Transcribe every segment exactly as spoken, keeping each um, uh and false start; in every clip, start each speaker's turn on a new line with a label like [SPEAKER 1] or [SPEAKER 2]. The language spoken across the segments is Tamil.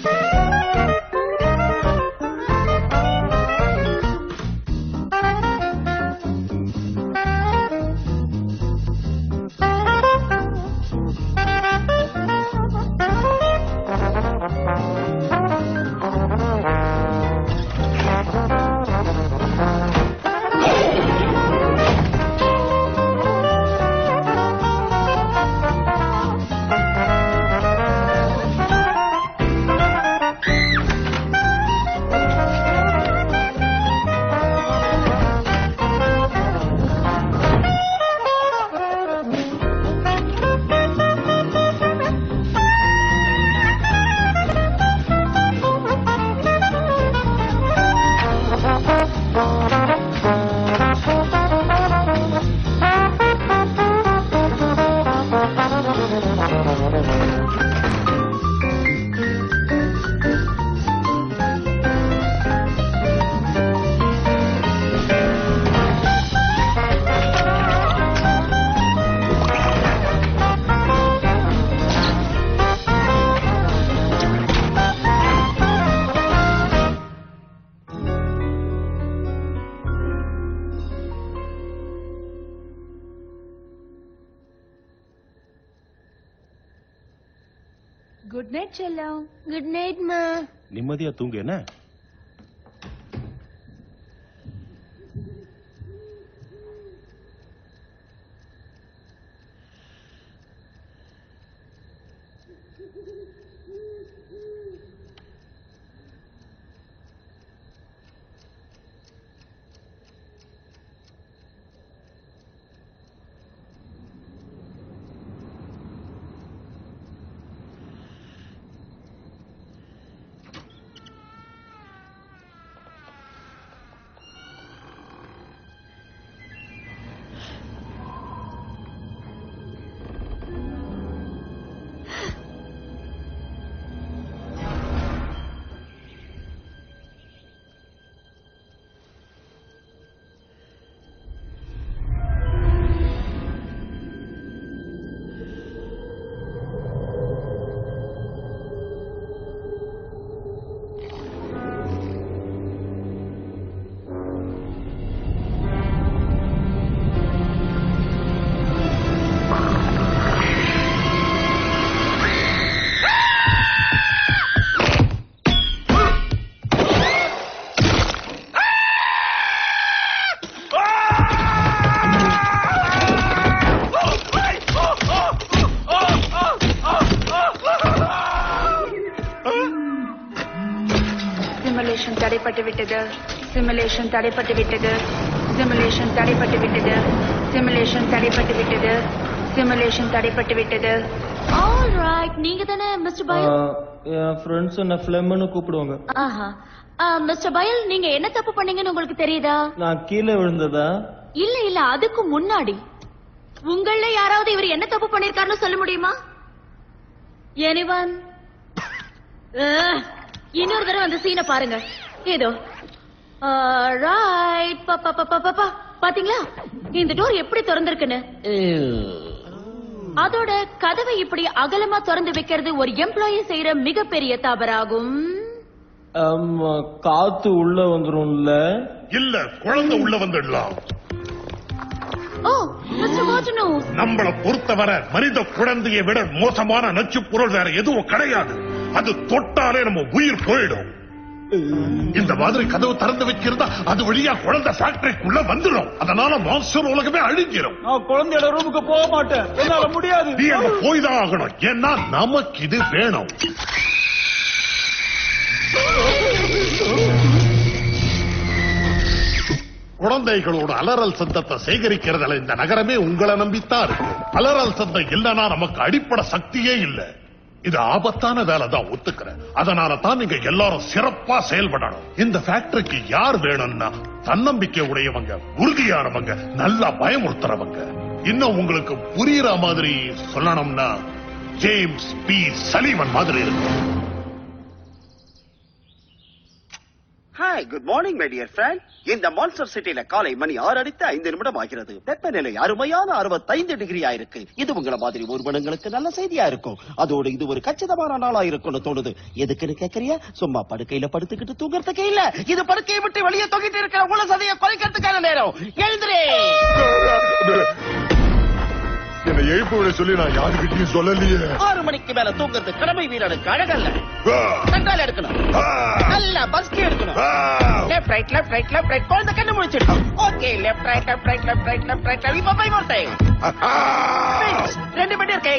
[SPEAKER 1] குட் நைட் செல்லம். குட் நைட் மா.
[SPEAKER 2] நிம்மதியா தூங்கு என்ன?
[SPEAKER 1] சிமுலேஷன் தடைப்பட்டு விட்டது. சிமுலேஷன் தடைப்பட்டு விட்டது. சிமுலேஷன் தடைப்பட்டு விட்டது. சிமுலேஷன் தடைப்பட்டு விட்டது. All right. நீங்க தானே மிஸ்டர் பயல்?
[SPEAKER 3] என் ஃப்ரெண்ட்ஸ் என்ன ஃப்ளெம்னு கூப்பிடுவாங்க.
[SPEAKER 1] ஆஹா. மிஸ்டர் பயல், நீங்க என்ன தப்பு பண்ணீங்கன்னு உங்களுக்கு தெரியுதா?
[SPEAKER 3] நான் கீழே விழுந்ததா?
[SPEAKER 1] இல்ல இல்ல, அதுக்கு முன்னாடி உங்கள யாராவது இவர் என்ன தப்பு பண்ணிருக்காருன்னு சொல்ல முடியுமா? எனிவன்? இன்னொரு தடவை அந்த சீனை பாருங்க. ஏதோ ரைட். பாத்தீங்களா இந்த டோர் எப்படி திறந்திருக்குன்னு? அதோட கதவை இப்படி அகலமா திறந்து வைக்கிறது ஒரு எம்ப்ளாயி செய்யற மிகப்பெரிய தவறாகும்.
[SPEAKER 3] காத்து உள்ள வந்துரும்ல?
[SPEAKER 4] இல்ல, குழந்தை உள்ள வந்துடலாம்.
[SPEAKER 1] ஓ மிஸ்டர் வாட்டனோ,
[SPEAKER 4] நம்மள பொறுத்தவரை மனித குழந்தையை விட மோசமான நச்சு பொருள் வேற எதுவும் கிடையாது. அது தொட்டாலே நம்ம உயிர் போயிடும். இந்த மாதிரி கதவு திறந்து வைக்கிறதா அது வழியா குழந்தை ஃபேக்டரிக்குள்ள வந்துடும். அதனால மான்ஸ்டர் உலகமே அழிஞ்சிடும்.
[SPEAKER 3] நான் குழந்தையோட ரூமுக்கு போக மாட்டேன், என்னால முடியாது.
[SPEAKER 4] நீ அங்க போய் தான் ஆகணும், ஏன்னா நமக்கு இது வேணும். குழந்தைகளோட அலறல் சத்தத்தை சேகரிக்கிறதுல இந்த நகரமே உங்களை நம்பித்தான் இருக்கு. அலறல் சத்தம் இல்லைன்னா நமக்கு அடிப்படை சக்தியே இல்லை. இது ஆபத்தான வேலை தான், ஒத்துக்கிறேன். அதனால தான் நீங்க எல்லாரும் சிறப்பா செயல்படணும். இந்த ஃபேக்டரிக்கு யார் வேணும்னா தன்னம்பிக்கை உடையவங்க, உறுதியானவங்க, நல்லா பயமுறுத்துறவங்க. இன்னும் உங்களுக்கு புரியுற மாதிரி சொல்லணும்னா ஜேம்ஸ் பி சலிவன் மாதிரி இருக்கு.
[SPEAKER 2] Hi, good morning my dear friend. இந்த மான்ஸ்டர் சிட்டில காலை மணி ஆறு அடித்து ஐந்து நிமிடம் ஆகிறது. வெப்பநிலை அருமையான அறுபத்தைந்து டிகிரி ஆயிருக்கு. இது உங்களை மாதிரி ஊர்வனங்களுக்கு நல்ல செய்தியா இருக்கும். அதோடு இது ஒரு கச்சிதமான நாளா இருக்கும்னு தோணுது. எதுக்குன்னு கேக்குறியா? சும்மா படுக்கையில படுத்துக்கிட்டு தூங்குறதுக்கே இல்ல. இது படுக்கையை விட்டு வெளியே தொங்கிட்டு இருக்கிற உள்ள சதையை குறைக்கிறதுக்கான நேரம். எழுந்துரே.
[SPEAKER 4] என்ன எழுப்பு விட சொல்லி நான் யாருக்கிட்டையும் சொல்லலையே.
[SPEAKER 2] ஆறு மணிக்கு மேல தூங்குறது கடமை வீரனுக்கு அழகல்ல. கண்டால எடுக்கணும். நல்ல பஸ்கி எடுக்கணும். Left right left right left right குழந்தை கண்ணு முடிச்சிடும். Okay, left right left right left right left right இப்ப பை மோட்டை. ரெண்டு மணி இருக்கே.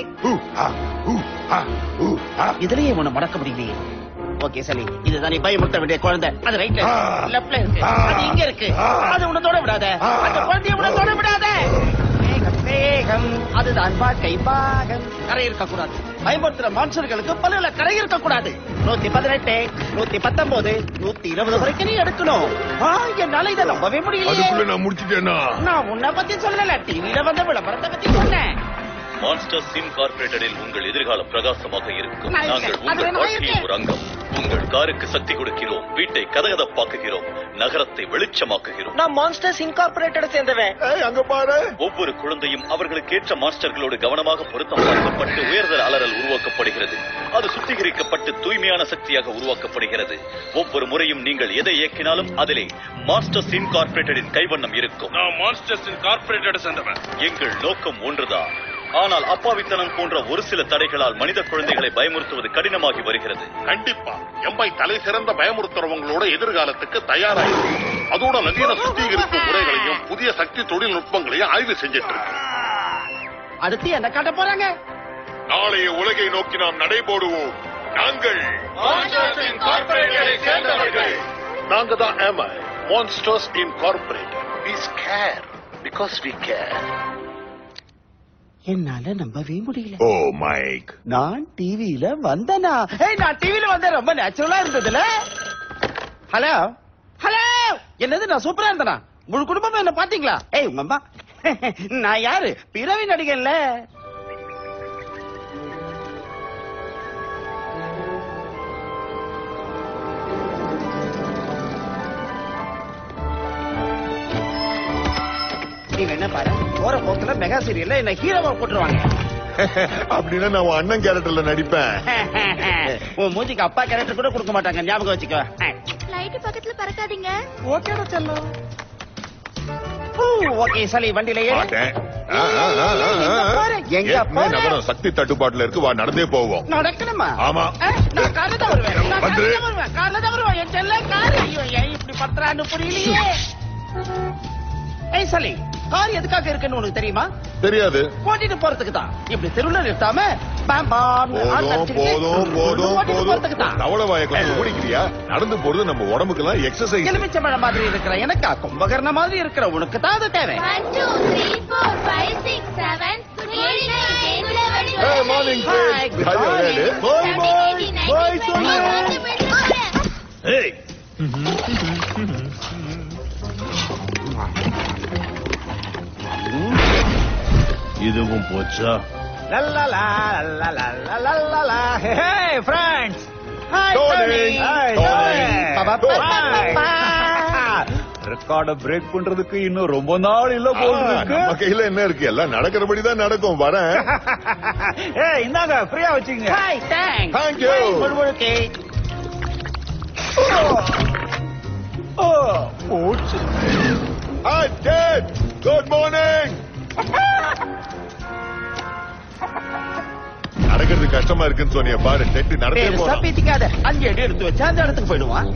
[SPEAKER 2] இதுலயே உன்னை மடக்க முடியலையே. ஓகே சரி, இதுதான் நீ பயமுறுத்த வேண்டிய குழந்தை. அது ரைட்ல லெஃப்ட்ல இருக்கு. அது இங்க இருக்கு. அது உன்னை தொட விடாத. அந்த குழந்தைய உன்னை தொட விடாத. வேகம், அதுதான் வாழ்க்கை பாகம். கரை இருக்கக்கூடாது. பயன்படுத்துற மான்சர்களுக்கு பல்லுல கரை இருக்கக்கூடாது. நூத்தி பதினெட்டு நூத்தி பத்தொன்பது நூத்தி இருபது வரைக்கும் நீ எடுக்கணும். என்னால இதை நம்பவே முடியல.
[SPEAKER 4] நான் முடிச்சுட்டேன்னா
[SPEAKER 2] நான் உன்னை பத்தி சொல்லல, டிவியில வந்த விளம்பரத்தை பத்தி சொன்னேன்.
[SPEAKER 5] மான்ஸ்டர்ஸ் இன்கார்பரேட்டடில் உங்கள் எதிர்காலம் பிரகாசமாக இருக்கும். நாங்கள் உங்கள் வாழ்க்கையின் ஒரு அங்கம். உங்கள் காருக்கு சக்தி கொடுக்கிறோம், வீட்டை கதகதப்பாக்குகிறோம், நகரத்தை வெளிச்சமாக்குகிறோம்.
[SPEAKER 6] நான் மான்ஸ்டர்ஸ் இன்கார்பரேட்டட் சேர்ந்தவன்.
[SPEAKER 4] அங்க பாரு.
[SPEAKER 5] ஒவ்வொரு குழந்தையும் அவர்களுக்கு ஏற்ற மான்ஸ்டர்களோடு கவனமாக பொருத்தம் பார்க்கப்பட்டு உயர்தர அலறல் உருவாக்கப்படுகிறது. அது சுத்திகரிக்கப்பட்டு தூய்மையான சக்தியாக உருவாக்கப்படுகிறது. ஒவ்வொரு முறையும் நீங்கள் எதை இயக்கினாலும் அதிலே மான்ஸ்டர்ஸ் இன்கார்பரேட்டடின் கைவண்ணம் இருக்கும்.
[SPEAKER 7] நான் மான்ஸ்டர்ஸ் இன்கார்பரேட்டட் சேர்ந்தவன்.
[SPEAKER 5] எங்கள் நோக்கம் ஒன்றுதான். ஆனால் அப்பாவித்தனம் போன்ற ஒரு சில தடைகளால் மனித குழந்தைகளை பயமுறுத்துவது கடினமாகி வருகிறது.
[SPEAKER 4] கண்டிப்பா எம்மை தலை சிறந்த பயமுறுத்துறவங்களோட எதிர்காலத்துக்கு தயாராயிருக்கு. அதோட நவீன சுத்திகரிப்பு முறைகளையும் புதிய சக்தி தொழில்நுட்பங்களையும் ஆய்வு செஞ்சிட்டு இருக்கு.
[SPEAKER 2] அடுத்து என்ன காட்ட போறாங்க?
[SPEAKER 4] நாளைய உலகை நோக்கி நாம் நடைபோடுவோம். நாங்கள் நாங்க தான் monsters incorporated. We scare because we care.
[SPEAKER 2] என்னால நம்பவே முடியல.
[SPEAKER 4] ஓ மைக்,
[SPEAKER 2] நான் டிவியில வந்தனா? ஏய், நான் டிவியில வந்த ரொம்ப நேச்சுரலா இருந்ததுல. ஹலோ ஹலோ, என்னது நான் சூப்பரா இருந்தனா? முழு குடும்பமா என்ன பாத்தீங்களா? ஏய் உங்க அம்மா. நான் யாரு? பிறவி நடிகர்ல. நீ என்ன பாரு, போற போக்குல மெகா சீரியல்ல என்ன ஹீரோவா போட்டுருவாங்க.
[SPEAKER 4] அப்படின்னா நான் உன் அண்ணன் கேரக்டர்ல நடிப்பேன்.
[SPEAKER 2] உன் மூஞ்சிக்கு அப்பா கேரக்டர் கூட கொடுக்க மாட்டாங்க, ஞாபகம் வச்சுக்கோ.
[SPEAKER 1] லைட் பக்கத்துல பறக்காதீங்க.
[SPEAKER 2] ஓகேடா செல்லம். ஓகே சலி, வண்டியில ஏறு. எங்க
[SPEAKER 4] நகரம் சக்தி தட்டுப்பாட்டுல இருக்கு, வா நடந்தே போவோம்.
[SPEAKER 2] நடக்கணுமா?
[SPEAKER 4] ஆமா.
[SPEAKER 2] நான் கார்ல தான் வருவேன். நான் கார்ல தான் வருவேன். கார்ல தான் வருவேன். என் செல்ல கார். ஐயோ, ஏன் இப்படி பண்றான்னு புரியலையே. ஏய் சலி, கார் எதுக்காக இருக்குன்னு உனக்கு தெரியுமா?
[SPEAKER 4] தெரியாது.
[SPEAKER 2] ஓட்டிட்டு போறதுக்கு தான். இப்படி தெருவுல நிறுத்தாம பாம் பாம்
[SPEAKER 4] போதும் போதும் போதும்
[SPEAKER 2] போறதுக்கு தான்.
[SPEAKER 4] தவளை வாயக்கலாம் ஓடிக்கிறியா? நடந்து போறது நம்ம உடம்புக்கு எல்லாம் எக்ஸசைஸ்.
[SPEAKER 2] எலுமிச்சை மழை மாதிரி இருக்கிற எனக்கா கும்பகர்ண மாதிரி இருக்கிற உனக்கு தான் அது தேவை.
[SPEAKER 4] Hey, morning,
[SPEAKER 2] Hi, good morning.
[SPEAKER 4] Boy, boy, boy,
[SPEAKER 3] Hey. இதுவும் போச்சா?
[SPEAKER 6] லல்லலா லல்லலா லல்லலா. Hey friends.
[SPEAKER 2] Hi,
[SPEAKER 4] Tony.
[SPEAKER 6] Hi,
[SPEAKER 4] Tony.
[SPEAKER 6] Record break பண்றதுக்கு இன்னும் ரொம்ப நாள் இல்ல போல இருக்கு.
[SPEAKER 4] நம்ம கையில என்ன இருக்கு? எல்லாம் நடக்கிறபடி தான் நடக்கும். வரேன்.
[SPEAKER 6] ஏய் இந்தாங்க ஃப்ரீயா வச்சுங்க.
[SPEAKER 2] Hi, thanks.
[SPEAKER 4] Thank you.
[SPEAKER 2] முழுமுழுக்கே.
[SPEAKER 6] ஓ போச்சு.
[SPEAKER 4] Hi, Dad. Good morning. நடக்கிறது கஷ்டமா இருக்குன்னு சொன்னிய பாரு. டெட்டு நடந்தே
[SPEAKER 2] பெருசா
[SPEAKER 4] போறான்.
[SPEAKER 2] பீத்திக்காத. அஞ்சு அடி எடுத்து வச்சா அந்த இடத்துக்கு போயிடுவான்.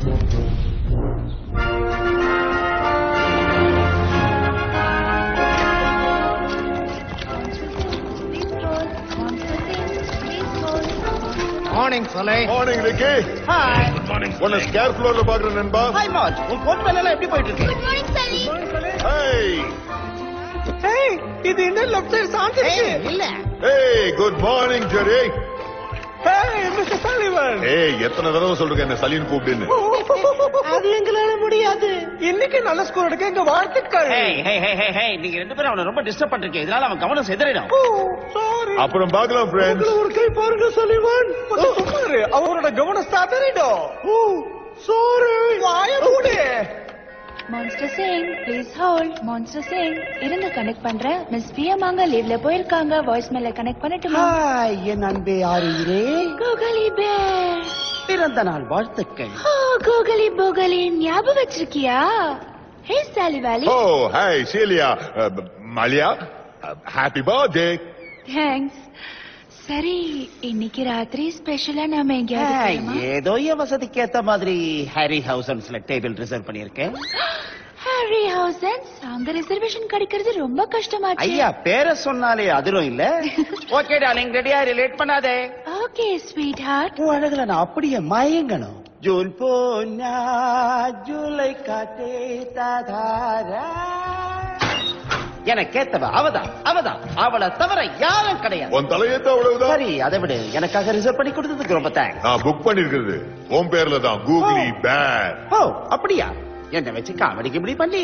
[SPEAKER 6] Morning Sulley.
[SPEAKER 4] Morning, Ricky.
[SPEAKER 2] Hi.
[SPEAKER 4] உன்னை ஸ்கேர் ஃப்ளோர்ல பாக்குறேன் நண்பா.
[SPEAKER 2] ஹாய் மார்ஜ், உன் கோட் மேல எல்லாம் எப்படி போயிட்டு இருக்கு?
[SPEAKER 1] Good morning Sully.
[SPEAKER 4] Hey.
[SPEAKER 6] ஏய் இது என்ன லெஃப்ட் சைடு சாஞ்சி
[SPEAKER 2] ஏய்,
[SPEAKER 6] இருக்கு.
[SPEAKER 2] இல்ல.
[SPEAKER 4] Hey, good morning, Jerry.
[SPEAKER 6] ஏய் மிஸ்டர் சலிவன்.
[SPEAKER 4] ஏய், எத்தனை தடவை சொல்றேன் என்ன சலீன் கூப்பிடுன்னு.
[SPEAKER 6] அது எங்களால முடியாது. இன்னைக்கு நல்ல ஸ்கோர் எடுக்க எங்க வாழ்த்துக்கள்.
[SPEAKER 2] Hey hey hey hey hey, நீங்க ரெண்டு பேரும் அவனை ரொம்ப டிஸ்டர்ப் பண்றீங்க. இதனால அவன் கவனம் சிதறிடும்.
[SPEAKER 6] சாரி.
[SPEAKER 4] அப்புறம் பார்க்கலாம் ஃப்ரெண்ட்ஸ்.
[SPEAKER 6] ஒரு கை பாருங்க சலிவன். சும்மாரு அவரோட கவனம் சாதறிடும். சாரி வாய மூடு.
[SPEAKER 1] மான்ஸ்டர் சிங் ப்ளீஸ் ஹோல்ட். மான்ஸ்டர் சிங் இருங்க கனெக்ட் பண்றேன். மிஸ் பியமாங்க லீவ்ல போயிருக்காங்க. வாய்ஸ் மேல கனெக்ட் பண்ணட்டுமா?
[SPEAKER 2] ஹாய் என் அன்பே ஆரியரே.
[SPEAKER 1] கோகலி பேர்
[SPEAKER 2] பிறந்த நாள் வாழ்த்துக்கள்.
[SPEAKER 1] ஓ கோகலி போகலி ஞாபகம் வச்சிருக்கியா? ஹே சாலி வாலி.
[SPEAKER 8] Oh, hi, Celia. Uh, Malia, uh, happy birthday.
[SPEAKER 1] Thanks. சரி இன்னைக்கு ராத்திரி ஸ்பெஷலா நாம எங்கேயாவது
[SPEAKER 2] ஹாய்,
[SPEAKER 1] போலாமா?
[SPEAKER 2] ஏதோ என் வசதிக்கு ஏத்த மாதிரி ஹாரி ஹவுசன்ஸ்ல டேபிள் ரிசர்வ் பண்ணிருக்கேன்.
[SPEAKER 1] ஹாரி ஹவுசன்ஸ் அங்க ரிசர்வேஷன் கிடைக்கிறது ரொம்ப கஷ்டமாச்சு.
[SPEAKER 2] ஐயா பேரை சொன்னாலே அதிரும் இல்ல. ஓகே டார்லிங் ரெடியா லேட் பண்ணாதே.
[SPEAKER 1] Okay sweetheart.
[SPEAKER 2] உன் அழகுல நான் அப்படியே மயங்கணும். ஜூன் போனா ஜூலை காட்டே தாதாரா. எனக்கு ஏத்தவ அவதான் அவதான் அவளை தவிர யாரும் கிடையாது.
[SPEAKER 8] உன் தலையேத்த அவ்வளவுதான்.
[SPEAKER 2] சரி அதை விட எனக்காக ரிசர்வ் பண்ணி கொடுத்ததுக்கு ரொம்ப தேங்க்ஸ்.
[SPEAKER 8] நான் புக் பண்ணிருக்கிறது உன் பேர்ல தான், கூகுளி பேர்.
[SPEAKER 2] ஓ அப்படியா? என்ன வச்சு காமெடிக்கு இப்படி பண்ணி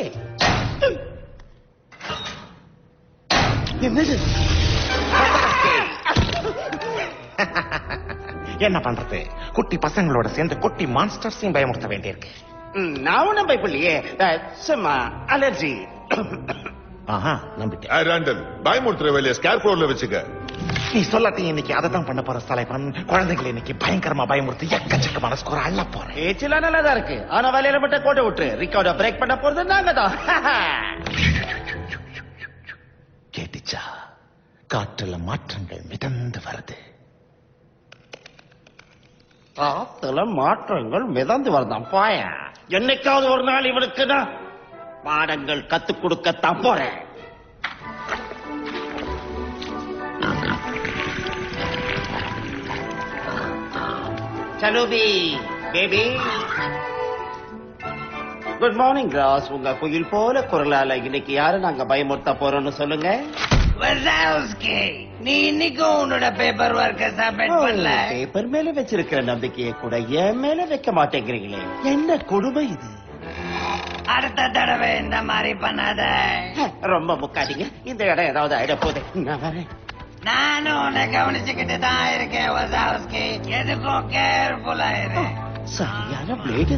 [SPEAKER 2] என்னது?
[SPEAKER 9] என்ன பண்றது? குட்டி பசங்களோட சேர்ந்து குட்டி மான்ஸ்டர்ஸையும் பயமுறுத்த வேண்டியிருக்கு.
[SPEAKER 2] ம், நான் ஒண்ணும் பயப்படலையே. அஹ், சும்மா அலர்ஜி.
[SPEAKER 9] ஆஹா நம்பிட்டேன்.
[SPEAKER 8] ஏய், ராண்டல், பயமுறுத்துற வேலையை ஸ்கேர் ஃப்ளோர்ல வச்சுக்க.
[SPEAKER 9] நீ சொல்லாட்டி இன்னைக்கு அதை தான் பண்ண போற தலைவன். குழந்தைகளை இன்னைக்கு பயங்கரமா பயமுறுத்தி எக்கச்சக்கமான ஸ்கோர் அள்ள போறேன்.
[SPEAKER 2] பேச்செல்லாம் நல்லாதான் இருக்கு. ஆனா வேலையில மட்டும் கோட்டை விட்டு ரெக்கார்ட பிரேக் பண்ண போறது நாங்க தான்.
[SPEAKER 9] கேட்டுச்சா? காற்றுல மாற்றங்கள் மிதந்து வருது.
[SPEAKER 2] காத்துல மாற்றங்கள் மிதந்து வரதான் போய. என்னைக்காவது ஒரு நாள் இவனுக்கு நான் பாடங்கள் கத்துக் கொடுக்கத்தான் போறேன். சலூபி பேபி குட் மார்னிங் ராஸ். உங்க குயில் போல குரலால இன்னைக்கு யாரு நாங்க பயமுறுத்த போறோம்னு சொல்லுங்க.
[SPEAKER 6] நீ இன்னைக்கும் உன்னோட பேப்பர் ஒர்க்க சப்மிட் பண்ணல.
[SPEAKER 2] பேப்பர் மேல வச்சிருக்கிற நம்பிக்கையை கூட என் மேல வைக்க மாட்டேங்கிறீங்களே, என்ன கொடுமை இது?
[SPEAKER 6] அடுத்த தடவை இந்த மாதிரி பண்ணாத.
[SPEAKER 2] ரொம்ப முக்காதீங்க, இந்த இடம் ஏதாவது ஆயிட போகுது. நான் வரேன்.
[SPEAKER 6] நானும் உன்னை கவனிச்சுக்கிட்டு தான் இருக்கேன் வசாவ்ஸ்கி. எதுக்கும் கேர்ஃபுல்லா இரு.
[SPEAKER 2] சரியான பிளேடு.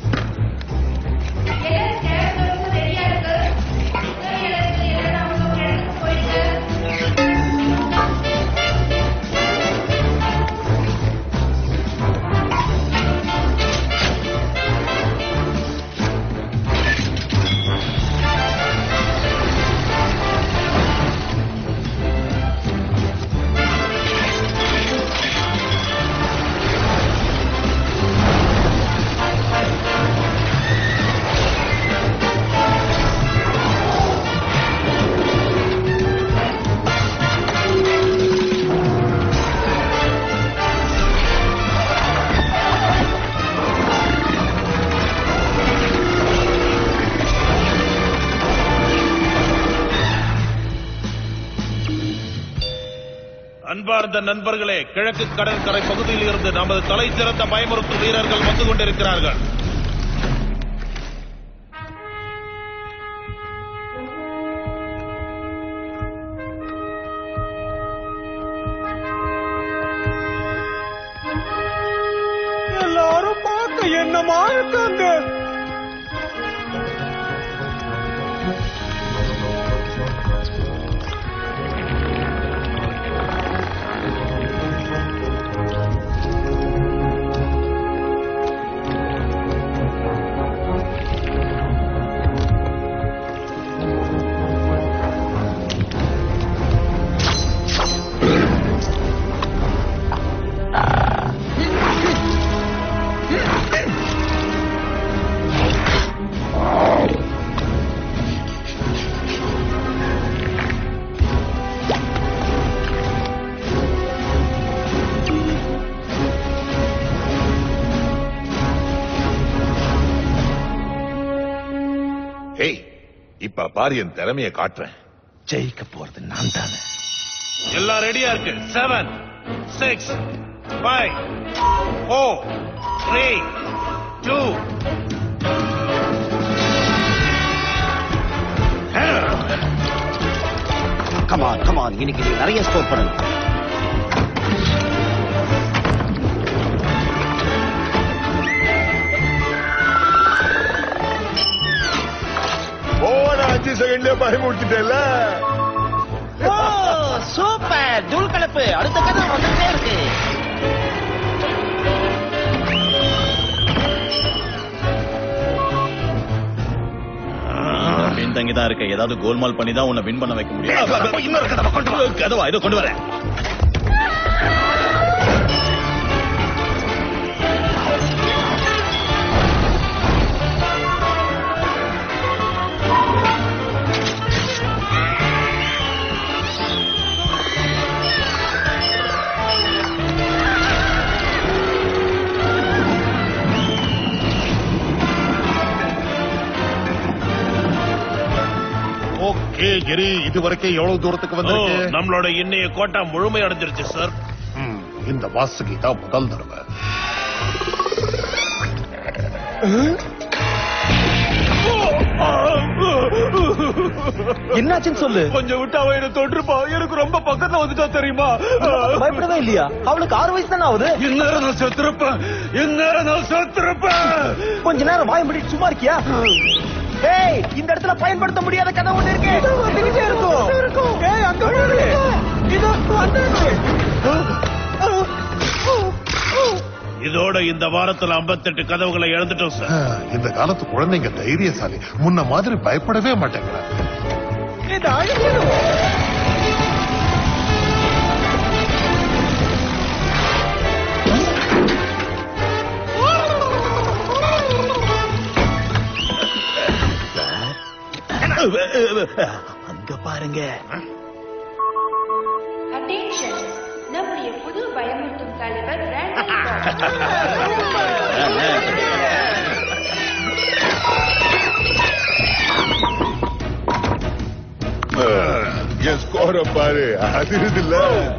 [SPEAKER 7] அன்பார்ந்த நண்பர்களே, கிழக்கு கடற்கரை பகுதியில் இருந்து நமது தலை சிறந்த பயமுறுத்தும் வீரர்கள் வந்து கொண்டிருக்கிறார்கள்.
[SPEAKER 6] எல்லாரும் பார்க்க என்னமா இருக்காங்க.
[SPEAKER 8] இப்ப பாரு என் திறமைய காட்டுறேன்.
[SPEAKER 9] ஜெயிக்க போறது நான் தானே.
[SPEAKER 7] எல்லாம் ரெடியா இருக்கு. Seven six five four three two
[SPEAKER 2] come on come on, இன்னைக்கு நீ நிறைய ஸ்கோர் பண்ணணும்.
[SPEAKER 8] அஞ்சு செகண்ட்லயே பயமுறுத்திட்டேல்ல.
[SPEAKER 2] ஓ சூப்பர். தூள் கலப்பு அடுத்த கதை வந்துட்டே இருக்கு.
[SPEAKER 5] பின்தங்கி தான் இருக்க. ஏதாவது கோல்மால் பண்ணி தான் உன்னை வின் பண்ண வைக்க முடியும். இன்னொரு கதவை கொண்டு வா. கதவா இதோ கொண்டு வரேன்.
[SPEAKER 4] ஓகே கிரி, இது வரைக்கும் எவ்வளவு தூரத்துக்கு வந்திருக்கு?
[SPEAKER 7] நம்மளோட இன்னைய கோட்டா முழுமை அடைஞ்சிருச்சு சார்.
[SPEAKER 4] இந்த வாசுகி தான் முதல் தடவை.
[SPEAKER 10] என்னாச்சுன்னு சொல்லு.
[SPEAKER 7] கொஞ்சம் விட்டு அவ என்ன தொற்றுப்பா. எனக்கு ரொம்ப பக்கத்துல வந்துட்டா தெரியுமா?
[SPEAKER 10] பயப்படவே இல்லையா? அவளுக்கு ஆறு வயசு தானே ஆகுது.
[SPEAKER 7] இந்நேரம் நான் செத்துருப்பேன். இந்நேரம் நான் செத்துருப்பேன்.
[SPEAKER 10] கொஞ்ச நேரம் வாய் மூடிட்டு சும்மா இருக்கியா? ஏய், இந்த இடத்துல பயன்படுத்த முடியாத கதை ஒண்ணு இருக்கு. வந்துகிட்டே இருக்கும். ஏய், அங்க பாரு. இது வந்துருச்சு.
[SPEAKER 7] இதோட இந்த வாரத்துல ஐம்பத்தெட்டு கதவுகளை இழந்துட்டோம் சார்.
[SPEAKER 4] இந்த காலத்து குழந்தைங்க தைரியசாலி. முன்ன மாதிரி பயப்படவே மாட்டேங்கிறாங்க.
[SPEAKER 10] இது அழிக்கணும்.
[SPEAKER 5] அங்க பாருங்க.
[SPEAKER 1] அட்டென்ஷன், நம்முடைய புது பயமுறுத்தும் தலைவர்
[SPEAKER 8] என் ஸ்கோர பாரு. அது இல்ல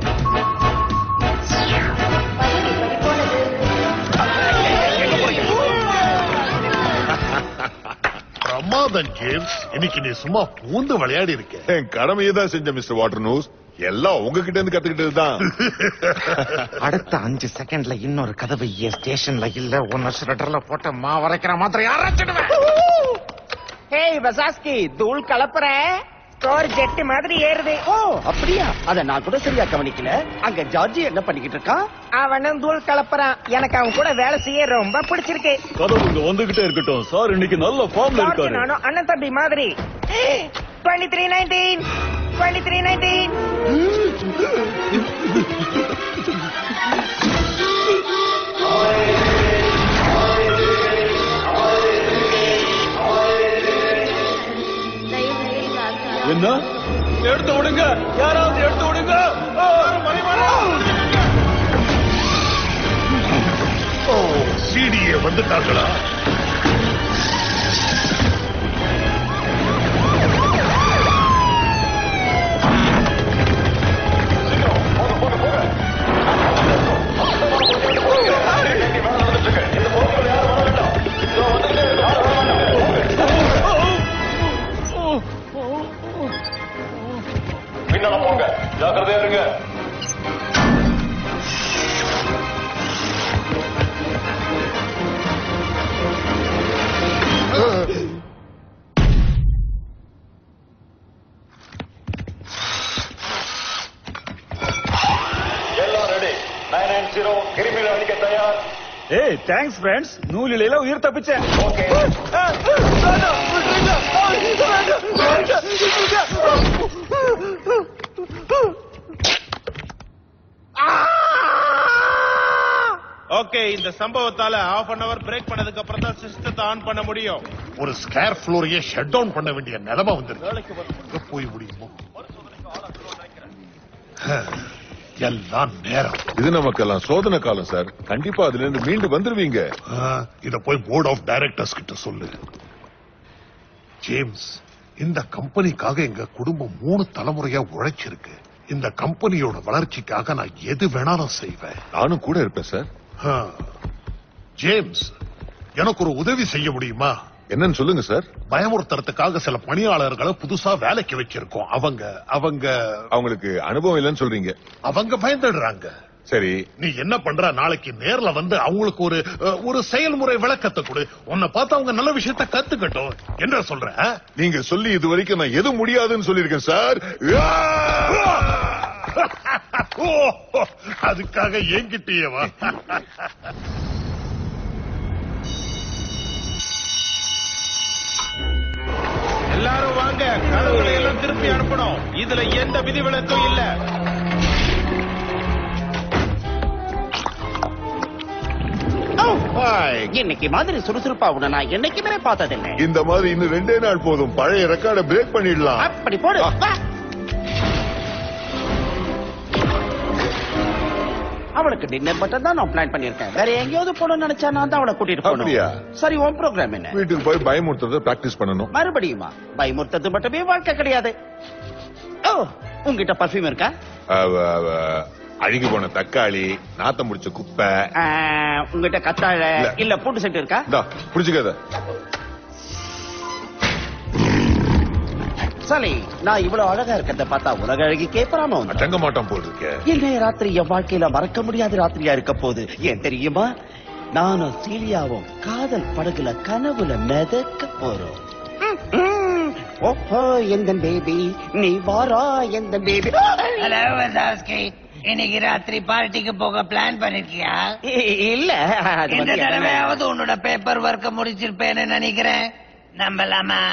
[SPEAKER 4] பிரமாதம் ஜேம்ஸ். இன்னைக்கு நீ சும்மா பூந்து விளையாடி இருக்க.
[SPEAKER 8] என் கடமையை தான் செஞ்ச மிஸ்டர் வாட்டர் நியூஸ். எல்லாம் உங்ககிட்ட இருந்து கத்துக்கிட்டது தான்.
[SPEAKER 9] அடுத்த அஞ்சு செகண்ட்ல இன்னொரு கதவு ஸ்டேஷன்ல இல்ல. ஒன்னு ஸ்வெட்டர்ல போட்ட மா வரைக்கிற மாதிரி யாராச்சிடுவேன்.
[SPEAKER 2] ஏய் வசாஸ்கி, தூள் கலப்புற.
[SPEAKER 10] ஸ்கோர் ஜெட் மாதிரி ஏறுது.
[SPEAKER 2] ஓ அப்படியா? அத நான் கூட சரியா கவனிக்கல. அங்க ஜார்ஜி என்ன பண்ணிக்கிட்டு இருக்கான்?
[SPEAKER 10] அவனும் தூள் கலப்புறான். எனக்கு அவன் கூட வேலை செய்ய ரொம்ப பிடிச்சிருக்கு.
[SPEAKER 5] கதவு இங்க வந்துகிட்டே இருக்கட்டும் சார். இன்னைக்கு நல்ல ஃபார்ம்ல இருக்காரு.
[SPEAKER 10] நானும் அண்ணன் தம்பி மாதிரி. Twenty three nineteen twenty three nineteen
[SPEAKER 5] என்ன? எடுத்து விடுங்க. யாராவது எடுத்து விடுங்க.
[SPEAKER 4] ஓ, சிடிஏ வந்துட்டாங்களா?
[SPEAKER 5] ஜாக்கிரதையா இருங்க. எல்லாம் ரெடி. நைன் நைன் ஜீரோ கிருமிகளை அடிக்க தயார். ஏய் தேங்க்ஸ் ஃப்ரெண்ட்ஸ். நூலிலையில உயிர் தப்பிச்சேன். ஓகே.
[SPEAKER 7] ஓகே, இந்த சம்பவத்தால ஹாஃப் அன் அவர் பிரேக் பண்ணதுக்கு அப்புறம் தான் சிஸ்டத்தை ஆன் பண்ண முடியும்.
[SPEAKER 4] ஒரு ஸ்கேர் ஃப்ளோரையே ஷட் டவுன் பண்ண வேண்டிய நிலைமை வந்துருக்கு. போய் முடியுமோ? எல்லாம் நேரம்.
[SPEAKER 8] இது நமக்கெல்லாம் சோதனை காலம் சார். கண்டிப்பா அதுல இருந்து மீண்டு வந்துருவீங்க.
[SPEAKER 4] இத போய் போர்ட் ஆஃப் டைரக்டர்ஸ் கிட்ட சொல்லு. ஜேம்ஸ், இந்த கம்பெனிக்காக எங்க குடும்பம் மூணு தலைமுறையா உழைச்சிருக்கு. இந்த கம்பெனியோட வளர்ச்சிக்காக நான் எது வேணாலும் செய்வேன்.
[SPEAKER 8] நானும் கூட இருப்பேன் சார்.
[SPEAKER 4] ஜேம்ஸ், எனக்கு ஒரு உதவி செய்ய முடியுமா?
[SPEAKER 8] என்னன்னு சொல்லுங்க சார்.
[SPEAKER 4] பயமுறுத்துறதுக்காக சில பணியாளர்களை புதுசா வேலைக்கு வச்சிருக்கோம். அவங்க அவங்க
[SPEAKER 8] அவங்களுக்கு அனுபவம் இல்லைன்னு சொல்றீங்க.
[SPEAKER 4] அவங்க பயந்துடுறாங்க.
[SPEAKER 8] சரி,
[SPEAKER 4] நீ என்ன பண்ற, நாளைக்கு நேர்ல வந்து அவங்களுக்கு ஒரு ஒரு செயல்முறை விளக்கத்தை கொடு. உன்னை பார்த்து அவங்க நல்ல விஷயத்தை கத்துக்கட்டும். என்ன சொல்ற?
[SPEAKER 8] நீங்க சொல்லி இது வரைக்கும் நான் எது முடியாதுன்னு சொல்லியிருக்கேன் சார்.
[SPEAKER 4] அதுக்காக என்கிட்டயேவா?
[SPEAKER 7] எல்லாரும் வாங்க, கதவுகளை எல்லாம் திருப்பி அனுப்பணும். இதுல எந்த விதிவிலக்கும் இல்ல.
[SPEAKER 2] இன்னைக்கு மாதிரி சுறுசுறுப்பா உன நான் என்னைக்குமே பார்த்ததில்லை.
[SPEAKER 8] இந்த மாதிரி இன்னும் ரெண்டே நாள் போதும், பழைய ரெக்கார்டை பிரேக் பண்ணிடலாம்.
[SPEAKER 2] அப்படி போடு. அவளுக்கு டின்னர் மட்டும் தான் நான் பிளான் பண்ணிருக்கேன். வேற எங்கேயாவது போகணும்னு நினைச்சா நான் தான் அவளை கூட்டிட்டு போகணும். சரி, உன் ப்ரோக்ராம் என்ன?
[SPEAKER 8] வீட்டுக்கு போய் பயமுறுத்தத பிராக்டிஸ் பண்ணணும்.
[SPEAKER 2] மறுபடியுமா? பயமுறுத்தது மட்டுமே வாழ்க்கை கிடையாது. ஓ, உங்ககிட்ட பர்ஃபியூம் இருக்கா?
[SPEAKER 8] அழுகி போன தக்காளி, நாத்தம் முடிச்ச குப்பை.
[SPEAKER 2] உங்ககிட்ட கத்தாழ இல்ல பூண்டு செட்டு இருக்கா?
[SPEAKER 8] புடிச்சுக்காத.
[SPEAKER 2] சரி, நான் இவ்வளவு அழகா இருக்கிறத பார்த்தா உலக அழகி கேப்பறாம
[SPEAKER 8] தங்க மாட்டான் போல் இருக்க.
[SPEAKER 2] இன்றைய ராத்திரி என் வாழ்க்கையில மறக்க முடியாத ராத்திரியா இருக்க போகுது. ஏன் தெரியுமா? நானும் சீலியாவும் காதல் படகுல கனவுல மிதக்க போறோம். ஓஹோ, எந்த பேபி நீ வாரா, எந்த பேபி.
[SPEAKER 6] ஹலோ வசாஸ்கி, இன்னைக்கு ராத்திரி பார்ட்டிக்கு போக பிளான் பண்ணிருக்கியா?
[SPEAKER 2] இல்ல,
[SPEAKER 6] இந்த தடவையாவது உன்னோட பேப்பர் ஒர்க்க முடிச்சிருப்பேன்னு நினைக்கிறேன். நம்பலாமா?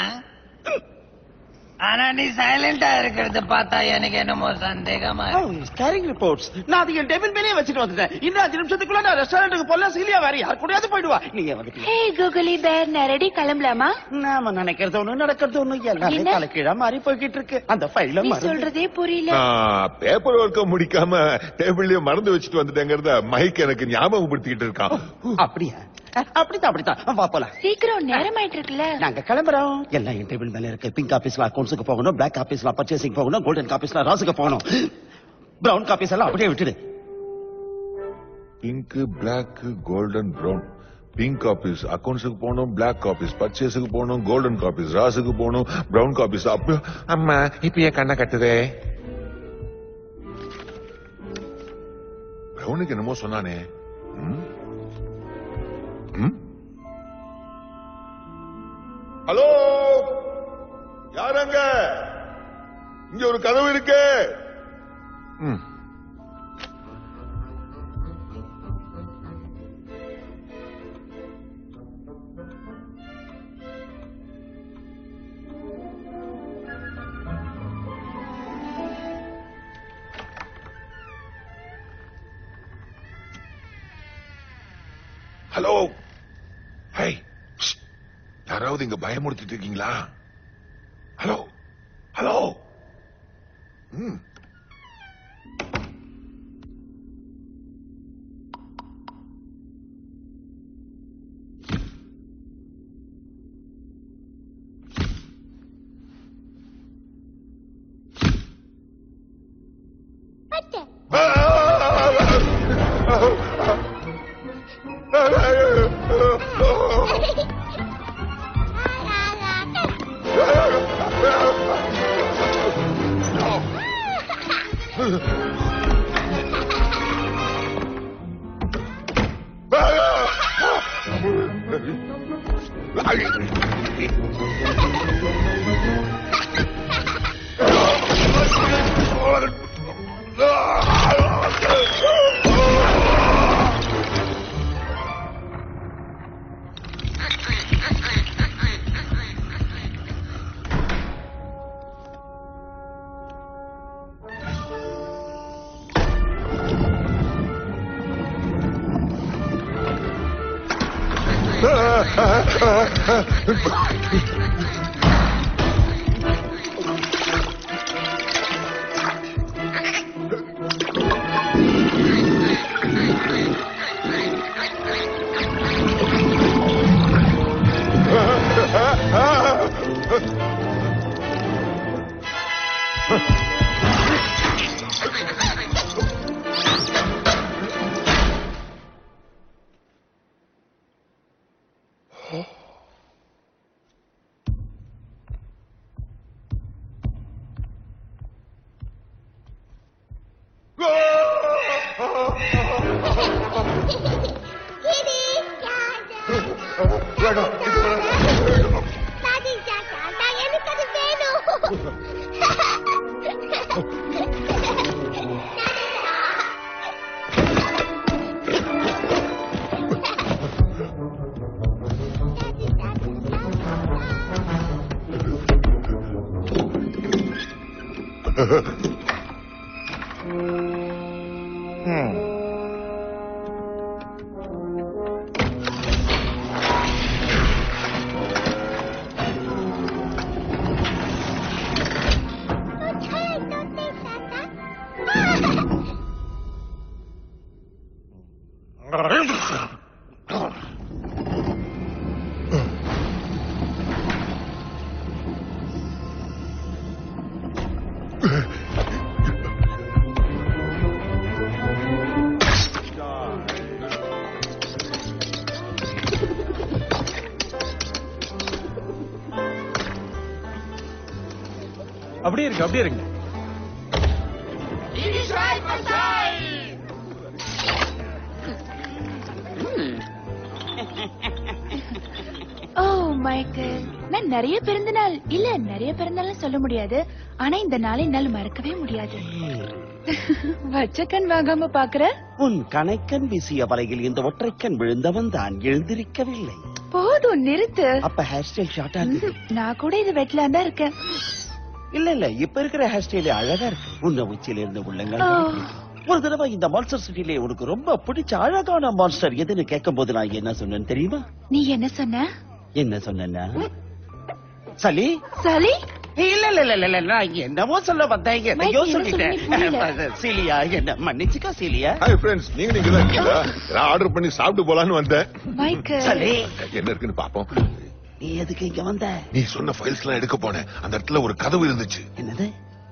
[SPEAKER 6] ஆனா நீ சைலண்டா இருக்கிறது பார்த்தா எனக்கு என்னமோ சந்தேகமா
[SPEAKER 2] ரிப்போர்ட்ஸ். நான் அதை என் டேபிள் மேலே வச்சுட்டு வந்துட்டேன். இன்னும் அஞ்சு நிமிஷத்துக்குள்ள நான் ரெஸ்டாரண்ட்டுக்கு போல சீலியா வேற யார் கூடயாவது போயிடுவா. நீங்க வந்துட்டு
[SPEAKER 1] ஹே கூகுளி பேர், நான் ரெடி, கிளம்பலாமா?
[SPEAKER 2] நாம நினைக்கிறது ஒண்ணு, நடக்கிறது ஒண்ணு, எல்லாமே தலைக்கீழா மாறி போய்கிட்டு இருக்கு. அந்த ஃபைல
[SPEAKER 1] சொல்றதே புரியல.
[SPEAKER 8] பேப்பர் ஒர்க்க முடிக்காம டேபிள்லயே மறந்து வச்சுட்டு வந்துட்டேங்கிறத மைக் எனக்கு ஞாபகப்படுத்திக்கிட்டு இருக்கான்.
[SPEAKER 2] அப்படியா? அப்படித்தான் அப்படித்தான். வா போலாம்.
[SPEAKER 1] சீக்கிரம், நேரம் ஆயிட்டு இருக்குல்ல.
[SPEAKER 2] நாங்க கிளம்புறோம். எல்லாம் என் டேபிள் மேல இருக்கு. பிங்க் ஆபீஸ்ல அக்கௌண்ட்ஸுக்கு போகணும், பிளாக் ஆபீஸ்ல பர்ச்சேசிங் போகணும், கோல்டன் ஆபீஸ்ல ராசுக்கு போகணும். பிரவுன் ஆபீஸ் எல்லாம் அப்படியே விட்டுடு.
[SPEAKER 8] Pink, black, golden, brown. Pink office அக்கௌண்ட்ஸுக்கு போகணும், பிளாக் ஆபீஸ் பர்ச்சேஸுக்கு போகணும், கோல்டன் ஆபீஸ் ராசுக்கு போகணும், பிரவுன் ஆபீஸ். அப்ப அம்மா இப்ப என் கண்ணை கட்டுதே. பிரவுனுக்கு என்னமோ சொன்னானே. ஹலோ, யாரங்க? இங்க ஒரு கதவு இருக்கு. ஹலோ, ஹே, யாராவது இங்க பயமுறுத்திட்டு இருக்கீங்களா? Hello hello. ம்
[SPEAKER 11] எனக்கு அது வேணும்.
[SPEAKER 10] அப்படியே இருக்கு அப்படியே இருக்கு.
[SPEAKER 1] ஓ மைக்கேல், நான் நிறைய பிறந்த நாள் இல்ல நிறைய பிறந்தாலும் சொல்ல முடியாது. ஆனா இந்த நாளை என்னால் மறக்கவே முடியாது. வச்ச கண் வாங்காம பாக்குற?
[SPEAKER 2] உன் கணைக்கண் வீசிய வலையில் இந்த ஒற்றைக்கண் விழுந்தவன் தான் எழுந்திருக்கவில்லை.
[SPEAKER 1] போதும் நிறுத்து.
[SPEAKER 2] அப்ப ஹேர் ஸ்டைல் ஷார்ட் ஆகுது.
[SPEAKER 1] நான் கூட இது வெட்டலாம் தான் இருக்கேன்.
[SPEAKER 2] இல்ல இல்ல இப்ப இருக்கிற ஹேர் ஸ்டைல் அழகா இருக்கு. உன்ன உச்சியில இருந்து உள்ளங்கள். ஒரு தடவை இந்த மான்ஸ்டர் சிட்டிலே உனக்கு ரொம்ப பிடிச்ச அழகான மான்ஸ்டர் எதுன்னு கேட்கும் போது நான் என்ன சொன்னேன்னு தெரியுமா?
[SPEAKER 1] நீ என்ன சொன்ன?
[SPEAKER 2] என்ன சொன்னா சலி
[SPEAKER 1] சலி
[SPEAKER 2] இல்ல இல்ல இல்ல இல்ல நான் என்னவோ சொல்ல வந்தேன். என்னையோ சொல்லிட்டேன். சீலியா என்ன மன்னிச்சுக்கா சீலியா.
[SPEAKER 8] ஹாய் ஃப்ரெண்ட்ஸ், நீங்க நீங்க தான் இருக்கீங்களா? நான் ஆர்டர் பண்ணி சாப்பிட்டு போலான்னு வந்தேன்.
[SPEAKER 1] மைக்கேல்
[SPEAKER 2] சலி
[SPEAKER 8] என்ன இருக்குன்னு பாப்போம்.
[SPEAKER 2] நீ எதுக்கு இங்க வந்த?
[SPEAKER 8] நீ சொன்ன ஃபைல்ஸ் எல்லாம் எடுக்க போனேன். அந்த இடத்துல ஒரு கதவு இருந்துச்சு.
[SPEAKER 2] என்னது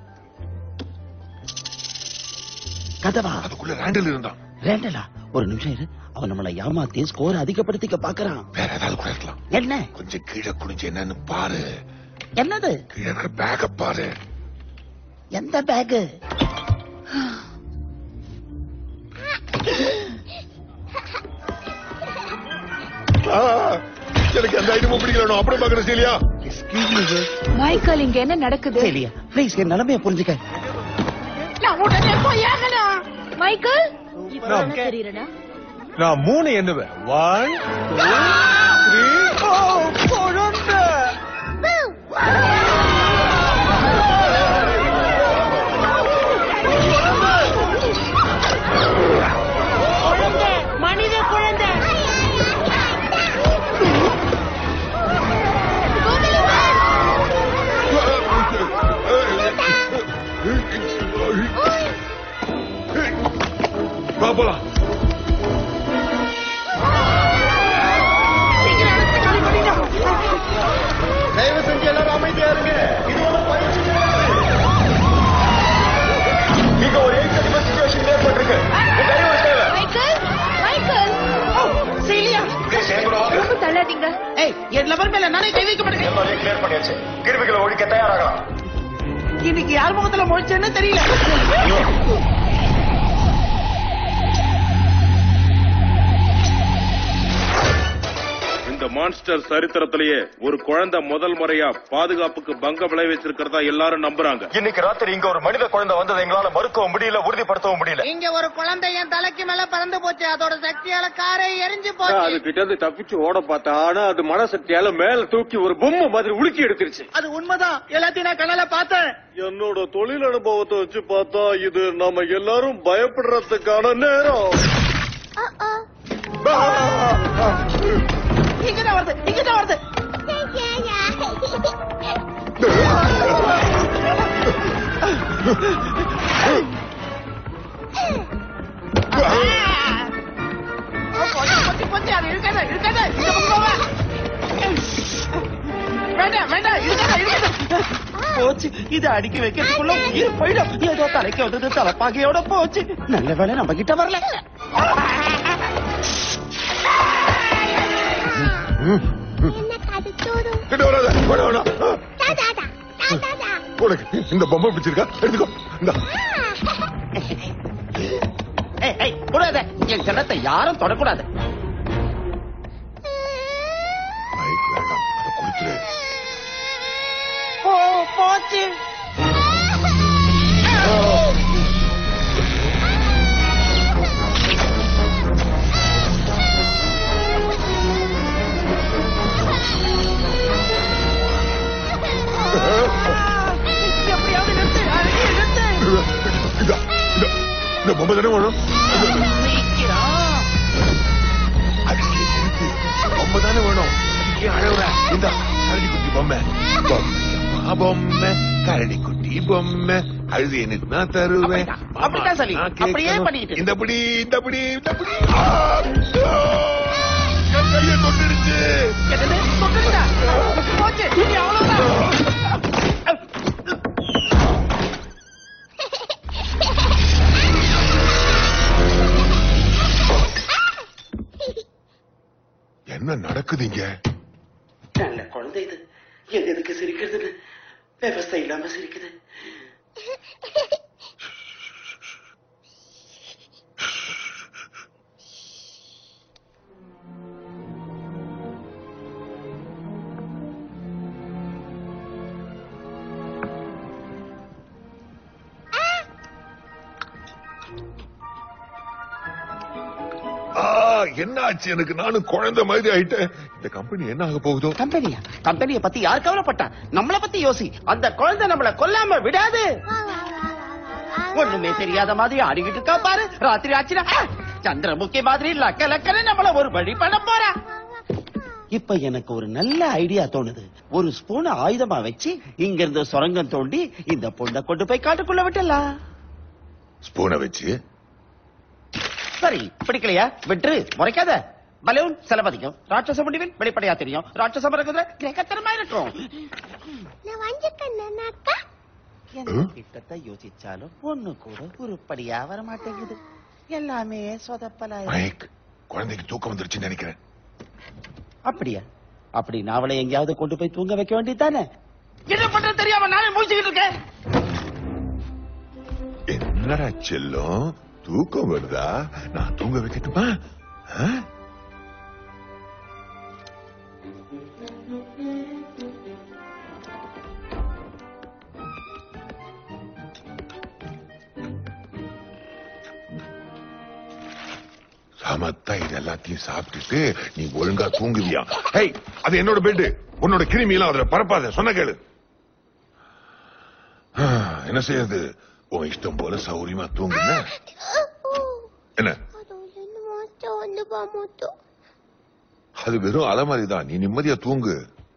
[SPEAKER 2] கதவா?
[SPEAKER 8] அதுக்குள்ள ரேண்டல் இருந்தான்.
[SPEAKER 2] ரேண்டலா? ஒரு நிமிஷம் இரு. அவன் நம்மளை ஏமாத்தி ஸ்கோர் அதிகப்படுத்திக்க பாக்குறான்.
[SPEAKER 8] வேற ஏதாவது கூட இருக்கலாம்.
[SPEAKER 2] என்ன?
[SPEAKER 8] கொஞ்சம் கீழே குனிஞ்சு என்னன்னு பாரு.
[SPEAKER 2] என்னது?
[SPEAKER 8] கீழே இருக்கிற பேக்க பாரு.
[SPEAKER 2] எந்த பேக்?
[SPEAKER 8] எனக்கு அந்த ஐட்டமும் பிடிக்கல. அப்புறம் பாக்குறேன் சீலியா.
[SPEAKER 1] மைக்கேல், இங்க என்ன நடக்குது?
[SPEAKER 2] சீலியா ப்ளீஸ் என் நிலைமைய புரிஞ்சுக்க.
[SPEAKER 1] நான் உடனே போய் ஆகணும். மைக்கேல்
[SPEAKER 10] தெரியறடா. நான் மூணு எண்ணுவேன். ஒன் த்ரீ குழந்தை.
[SPEAKER 1] மனித குழந்தை.
[SPEAKER 8] போலாம்.
[SPEAKER 10] தயவு செஞ்சு எல்லாரும் அமைதியா இருங்க. இது ஒரு பயிற்சி. நீங்க ஒரு இன்வெஸ்டிகேஷன் ஏற்பட்டிருக்கு.
[SPEAKER 1] மைக்கேல் மைக்கேல் சீலியா ரொம்ப தள்ளாதீங்க.
[SPEAKER 2] ஏய் என் லவர் மேல நானே கை வைக்க மாட்டேன்.
[SPEAKER 10] எல்லாரையும் கிளியர் பண்ணியாச்சு. கிருமிகளை ஒழிக்க தயாராகலாம்.
[SPEAKER 2] இன்னைக்கு யார் முகத்துல முழிச்சேன்னு தெரியல.
[SPEAKER 7] இந்த மான்ஸ்டர் சரித்திரத்திலேயே ஒரு குழந்தை முதல் முறையா பாதுகாப்புக்கு பங்க விளைவிச்சிருக்கிறதா எல்லாரும் நம்புறாங்க.
[SPEAKER 10] இன்னைக்கு ராத்திரி இங்க ஒரு மனித குழந்தை வந்ததை எங்களால மறுக்கவும் முடியல, உறுதிப்படுத்தவும் முடியல.
[SPEAKER 12] இங்க ஒரு குழந்தை என் தலைக்கு மேல பறந்து போச்சு. அதோட சக்தியால காரை எரிஞ்சு போச்சு.
[SPEAKER 13] அது கிட்ட இருந்து தப்பிச்சு ஓட பார்த்தா, ஆனா அது மனசக்தியால மேல தூக்கி ஒரு பொம்மை மாதிரி உலுக்கி எடுத்துருச்சு.
[SPEAKER 2] அது உண்மைதான். எல்லாத்தையும் நான் கண்ணால பார்த்தேன்.
[SPEAKER 13] என்னோட தொழில் அனுபவத்தை வச்சு பார்த்தா இது நம்ம எல்லாரும் பயப்படுறதுக்கான நேரம்.
[SPEAKER 2] இங்கதான் வருது, இங்கதான் வருது. அது இருக்காத இருக்காத. வேண்டாம் வேண்டாம் இருக்காத இருக்காத. போச்சு. இது அடிக்க வைக்கிறதுக்குள்ள உயிர் போயிடும். ஏதோ தலைக்கு வந்தது தலைப்பாகையோட போச்சு. நல்ல வேலை நம்ம கிட்ட வரல.
[SPEAKER 8] இந்த பொம்மை பிடிச்சிருக்கா? எடுத்துக்கோ. இந்த
[SPEAKER 2] கூடாத. என் செல்லத்தை யாரும் தொடக்கூடாது.
[SPEAKER 8] மைக் வேண்டாம், அதை கொடுத்துரு.
[SPEAKER 2] ஓ போச்சு.
[SPEAKER 10] எப்படியாவது நிறுத்து, நிறுத்து.
[SPEAKER 8] இதா, இதா, இந்த பொம்மை தானே வேணும். அதுக்கு இருக்கு, பொம்மை தானே வேணும். ஏன் அழகுற? இந்த கரடி குட்டி பொம்மை, பொம்மை பொம்மை, கரடி குட்டி பொம்மை, அழுது எனக்கு நான் தருவேன்.
[SPEAKER 2] அப்படித்தான் சொல்லி அப்படியே பண்ணிட்டு
[SPEAKER 8] இந்த படி இந்த படி இந்த படி. என் கையை தொட்டுடுச்சு.
[SPEAKER 2] போச்சு. இனி அவ்வளவுதான்.
[SPEAKER 8] என்ன நடக்குதுங்க?
[SPEAKER 2] நல்ல குழந்தை இது. எது எதுக்கு சிரிக்கிறதுன்னு விவசாயம் இல்லாம சிரிக்குது.
[SPEAKER 8] என்ன ஆச்சு எனக்கு? நானும் குழந்தை மாதிரி ஆயிட்டேன். இந்த கம்பெனி என்ன ஆக போகுதோ?
[SPEAKER 2] கம்பெனியா? கம்பெனியை பத்தி யார் கவலைப்பட்டா? நம்மள பத்தி யோசி. அந்த குழந்தை நம்மள கொல்லாம விடாது. ஒண்ணுமே தெரியாத மாதிரி ஆடிக்கிட்டு இருக்கா பாரு. ராத்திரி ஆச்சுனா சந்திரமுகி மாதிரி லக்க லக்கன்னு நம்மள ஒரு வழி பண்ண போறா. இப்ப எனக்கு ஒரு நல்ல ஐடியா தோணுது. ஒரு ஸ்பூன் ஆயுதமா வச்சு இங்க இருந்து சுரங்கம் தோண்டி இந்த பொண்ணை கொண்டு போய் காட்டுக்குள்ள விட்டலாம்.
[SPEAKER 8] ஸ்பூனை வச்சு?
[SPEAKER 2] சரி, பிடிக்கலையா? விட்டு முறைக்காத. பலூன் செலவதிக்கும். ராட்சச முடிவில் வெளிப்படையா தெரியும். ராட்சச மரகுதிரை கிரகத்தனமா இருக்கும். கிட்டத்தை யோசிச்சாலும் ஒண்ணு கூட உருப்படியா வர மாட்டேங்குது. எல்லாமே சொதப்பலா.
[SPEAKER 8] குழந்தைக்கு தூக்கம் வந்துருச்சுன்னு நினைக்கிறேன்.
[SPEAKER 2] அப்படியா? அப்படி நாவலை எங்கேயாவது கொண்டு போய் தூங்க வைக்க வேண்டியதானே? என்ன பண்ற தெரியாம நானே முடிச்சுக்கிட்டு இருக்கேன்.
[SPEAKER 8] என்னடா செல்லம், தூக்கம் வருதா? நான் தூங்க வைக்கட்டுமா? சமத்தா இது எல்லாத்தையும் சாப்பிட்டுட்டு நீ ஒழுங்கா தூங்குவியா? ஹேய், அது என்னோட பெட்டு. உன்னோட கிருமி எல்லாம் அதுல பரப்பாத. சொன்ன கேளு. என்ன செய்யறது? உன் இஷ்டம் போல சௌரியமா தூங்குன. என்ன? அது வெறும் அலமாரிதான். நீ நிம்மதியா தூங்கு.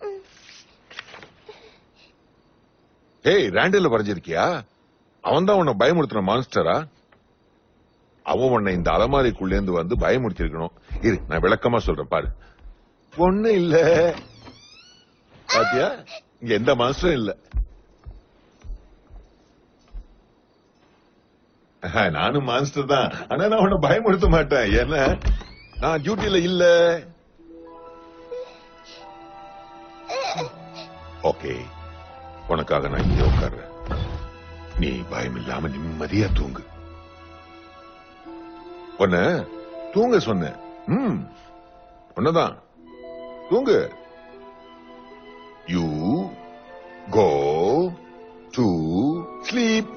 [SPEAKER 8] ஏய், ராண்டில வரைஞ்சிருக்கியா? அவன் தான் உன்னை பயமுறுத்தின மான்ஸ்டரா? அவன் உன்னை இந்த அலமாரிக்குள்ளேந்து வந்து பயமுறுத்திருக்கணும். இரு, நான் விளக்கமா சொல்றேன் பாரு. ஒண்ணு இல்ல. பாத்தியா, இங்க எந்த மான்ஸ்டரும் இல்ல. நானும் மான்ஸ்டர் தான். ஆனா நான் உன்னை பயமுறுத்த மாட்டேன். ஏன்னா நான் டியூட்டில இல்ல. ஓகே, உனக்காக நான் இங்க உட்கார்றேன். நீ பயம் இல்லாம நிம்மதியா தூங்கு. உன்ன தூங்க சொன்ன. ம், உன்னதான் தூங்கு. You go to sleep.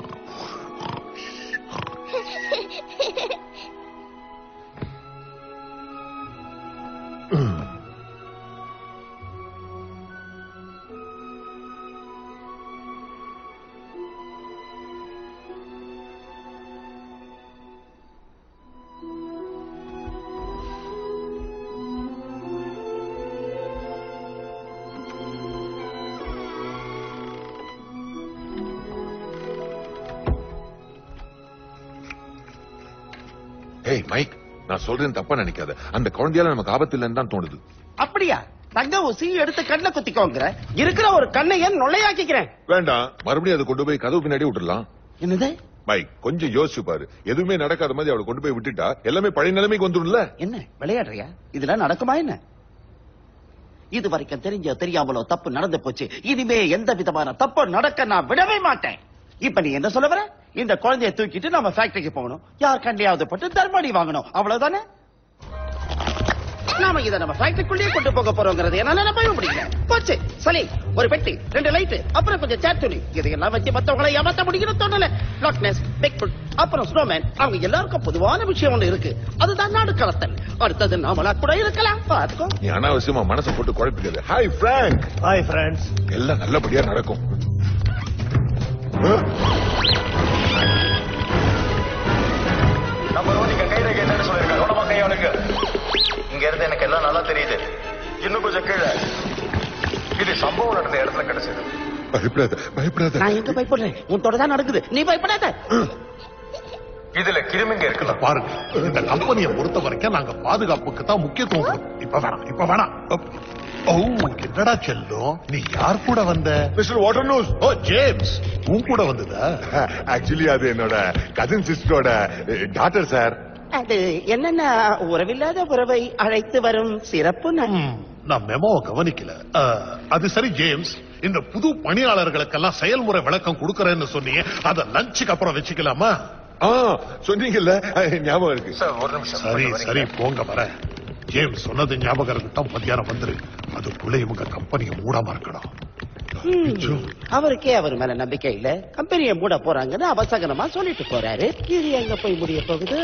[SPEAKER 8] ஏய் மைக், நான் சொல்றேன் தப்பா நினைக்காத. அந்த குழந்தையால நமக்கு ஆபத்து இல்லைன்னு தான் தோணுது.
[SPEAKER 2] அப்படியா? தங்க ஊசி எடுத்து கண்ணை குத்திக்கோங்கிற. இருக்கிற ஒரு கண்ணைய நுழையாக்கிக்கிறேன்.
[SPEAKER 8] வேண்டாம், மறுபடியும் அதை கொண்டு போய் கதவு பின்னாடி விட்டுடலாம்.
[SPEAKER 2] என்னது?
[SPEAKER 8] மைக், கொஞ்சம் யோசிச்சு பாரு. எதுவுமே நடக்காத மாதிரி அவளை கொண்டு போய் விட்டுட்டா எல்லாமே பழைய நிலைமைக்கு வந்துடும்ல.
[SPEAKER 2] என்ன விளையாடுறியா? இதெல்லாம் நடக்குமா என்ன? இது வரைக்கும் தெரிஞ்சோ தெரியாமலோ தப்பு நடந்து போச்சு. இனிமே எந்த விதமான தப்பு நடக்க நான் விடவே மாட்டேன். இப்ப நீ என்ன சொல்ல வர? இந்த குழந்தையை தூக்கிட்டு நம்ம ஃபேக்டரிக்கு போகணும். யார் கண்டையாவது பட்டு தர்மடி வாங்கணும். அவ்வளவுதானே? நாம இதை நம்ம ஃபேக்டரிக்குள்ளேயே கொண்டு போக போறோங்கிறது என்னால நம்பவே முடியல. போச்சு சலி, ஒரு பெட்டி, ரெண்டு லைட், அப்புறம் கொஞ்சம் சேர் துணி, இதையெல்லாம் வச்சு மத்தவங்களை ஏமாத்த முடியும்னு தோணல. லாக்னஸ், பிக்ஃபுட், அப்புறம் ஸ்னோமேன், அவங்க எல்லாருக்கும் பொதுவான விஷயம் ஒண்ணு இருக்கு. அதுதான் நாடு கடத்தல். அடுத்தது நாமளா கூட இருக்கலாம். பாத்துக்கோ.
[SPEAKER 8] நீ அனாவசியமா மனசை போட்டு குழப்பிக்காது. Hi Frank.
[SPEAKER 10] Hi friends.
[SPEAKER 8] எல்லாம் நல்லபடியா நடக்கும்.
[SPEAKER 14] நம்ம ரோஜிக்க கையில கேட்டேன்னு சொல்லிருக்காங்க. கவனமா கையாளுங்க. இங்க இருந்து எனக்கு எல்லாம் நல்லா தெரியுது. இன்னும் கொஞ்சம் கீழே. இது சம்பவம் நடந்த இடத்துல கிடைச்சது.
[SPEAKER 8] பயப்படாத பயப்படாத.
[SPEAKER 2] நான் எங்க பயப்படுறேன்? உன் தொடதான் நடக்குது. நீ பயப்படாத.
[SPEAKER 14] இதுல கிருமிங்க இருக்கலாம்.
[SPEAKER 4] பாருங்க, இந்த கம்பெனியை பொறுத்த வரைக்கும் நாங்க பாதுகாப்புக்கு தான் முக்கியத்துவம் கொடுப்போம். இப்ப வேணாம், இப்ப வேணாம். ஓ, என்னடா செல்லும், நீ யார் கூட வந்த?
[SPEAKER 8] Mister Waternoose.
[SPEAKER 4] ஓ, ஜேம்ஸ், உன் கூட வந்ததா?
[SPEAKER 8] ஆக்சுவலி அது என்னோட கசின் சிஸ்டரோட டாட்டர் சார்.
[SPEAKER 2] அது என்னென்ன உறவில்லாத உறவை அழைத்து வரும் சிறப்பு.
[SPEAKER 4] நான் மெமோவை கவனிக்கல. அது சரி ஜேம்ஸ், இந்த புது பணியாளர்களுக்கெல்லாம் செயல்முறை விளக்கம் கொடுக்கறேன்னு சொன்னீங்க. அத லஞ்சுக்கு அப்புறம் வச்சுக்கலாமா?
[SPEAKER 8] சொன்னீங்கல்ல, ஞாபகம் இருக்கு.
[SPEAKER 4] சரி சரி போங்க வர. ஜேம்ஸ் சொன்னது ஞாபகம் இருக்கட்டும். மத்தியானம் வந்துரு. அதுக்குள்ள இவங்க கம்பெனியை மூடாம இருக்கணும்.
[SPEAKER 2] அவருக்கே அவர் மேல நம்பிக்கை இல்ல. கம்பெனியை மூட போறாங்கன்னு அவசகனமா சொல்லிட்டு போறாரு. இது எங்க போய் முடிய போகுது?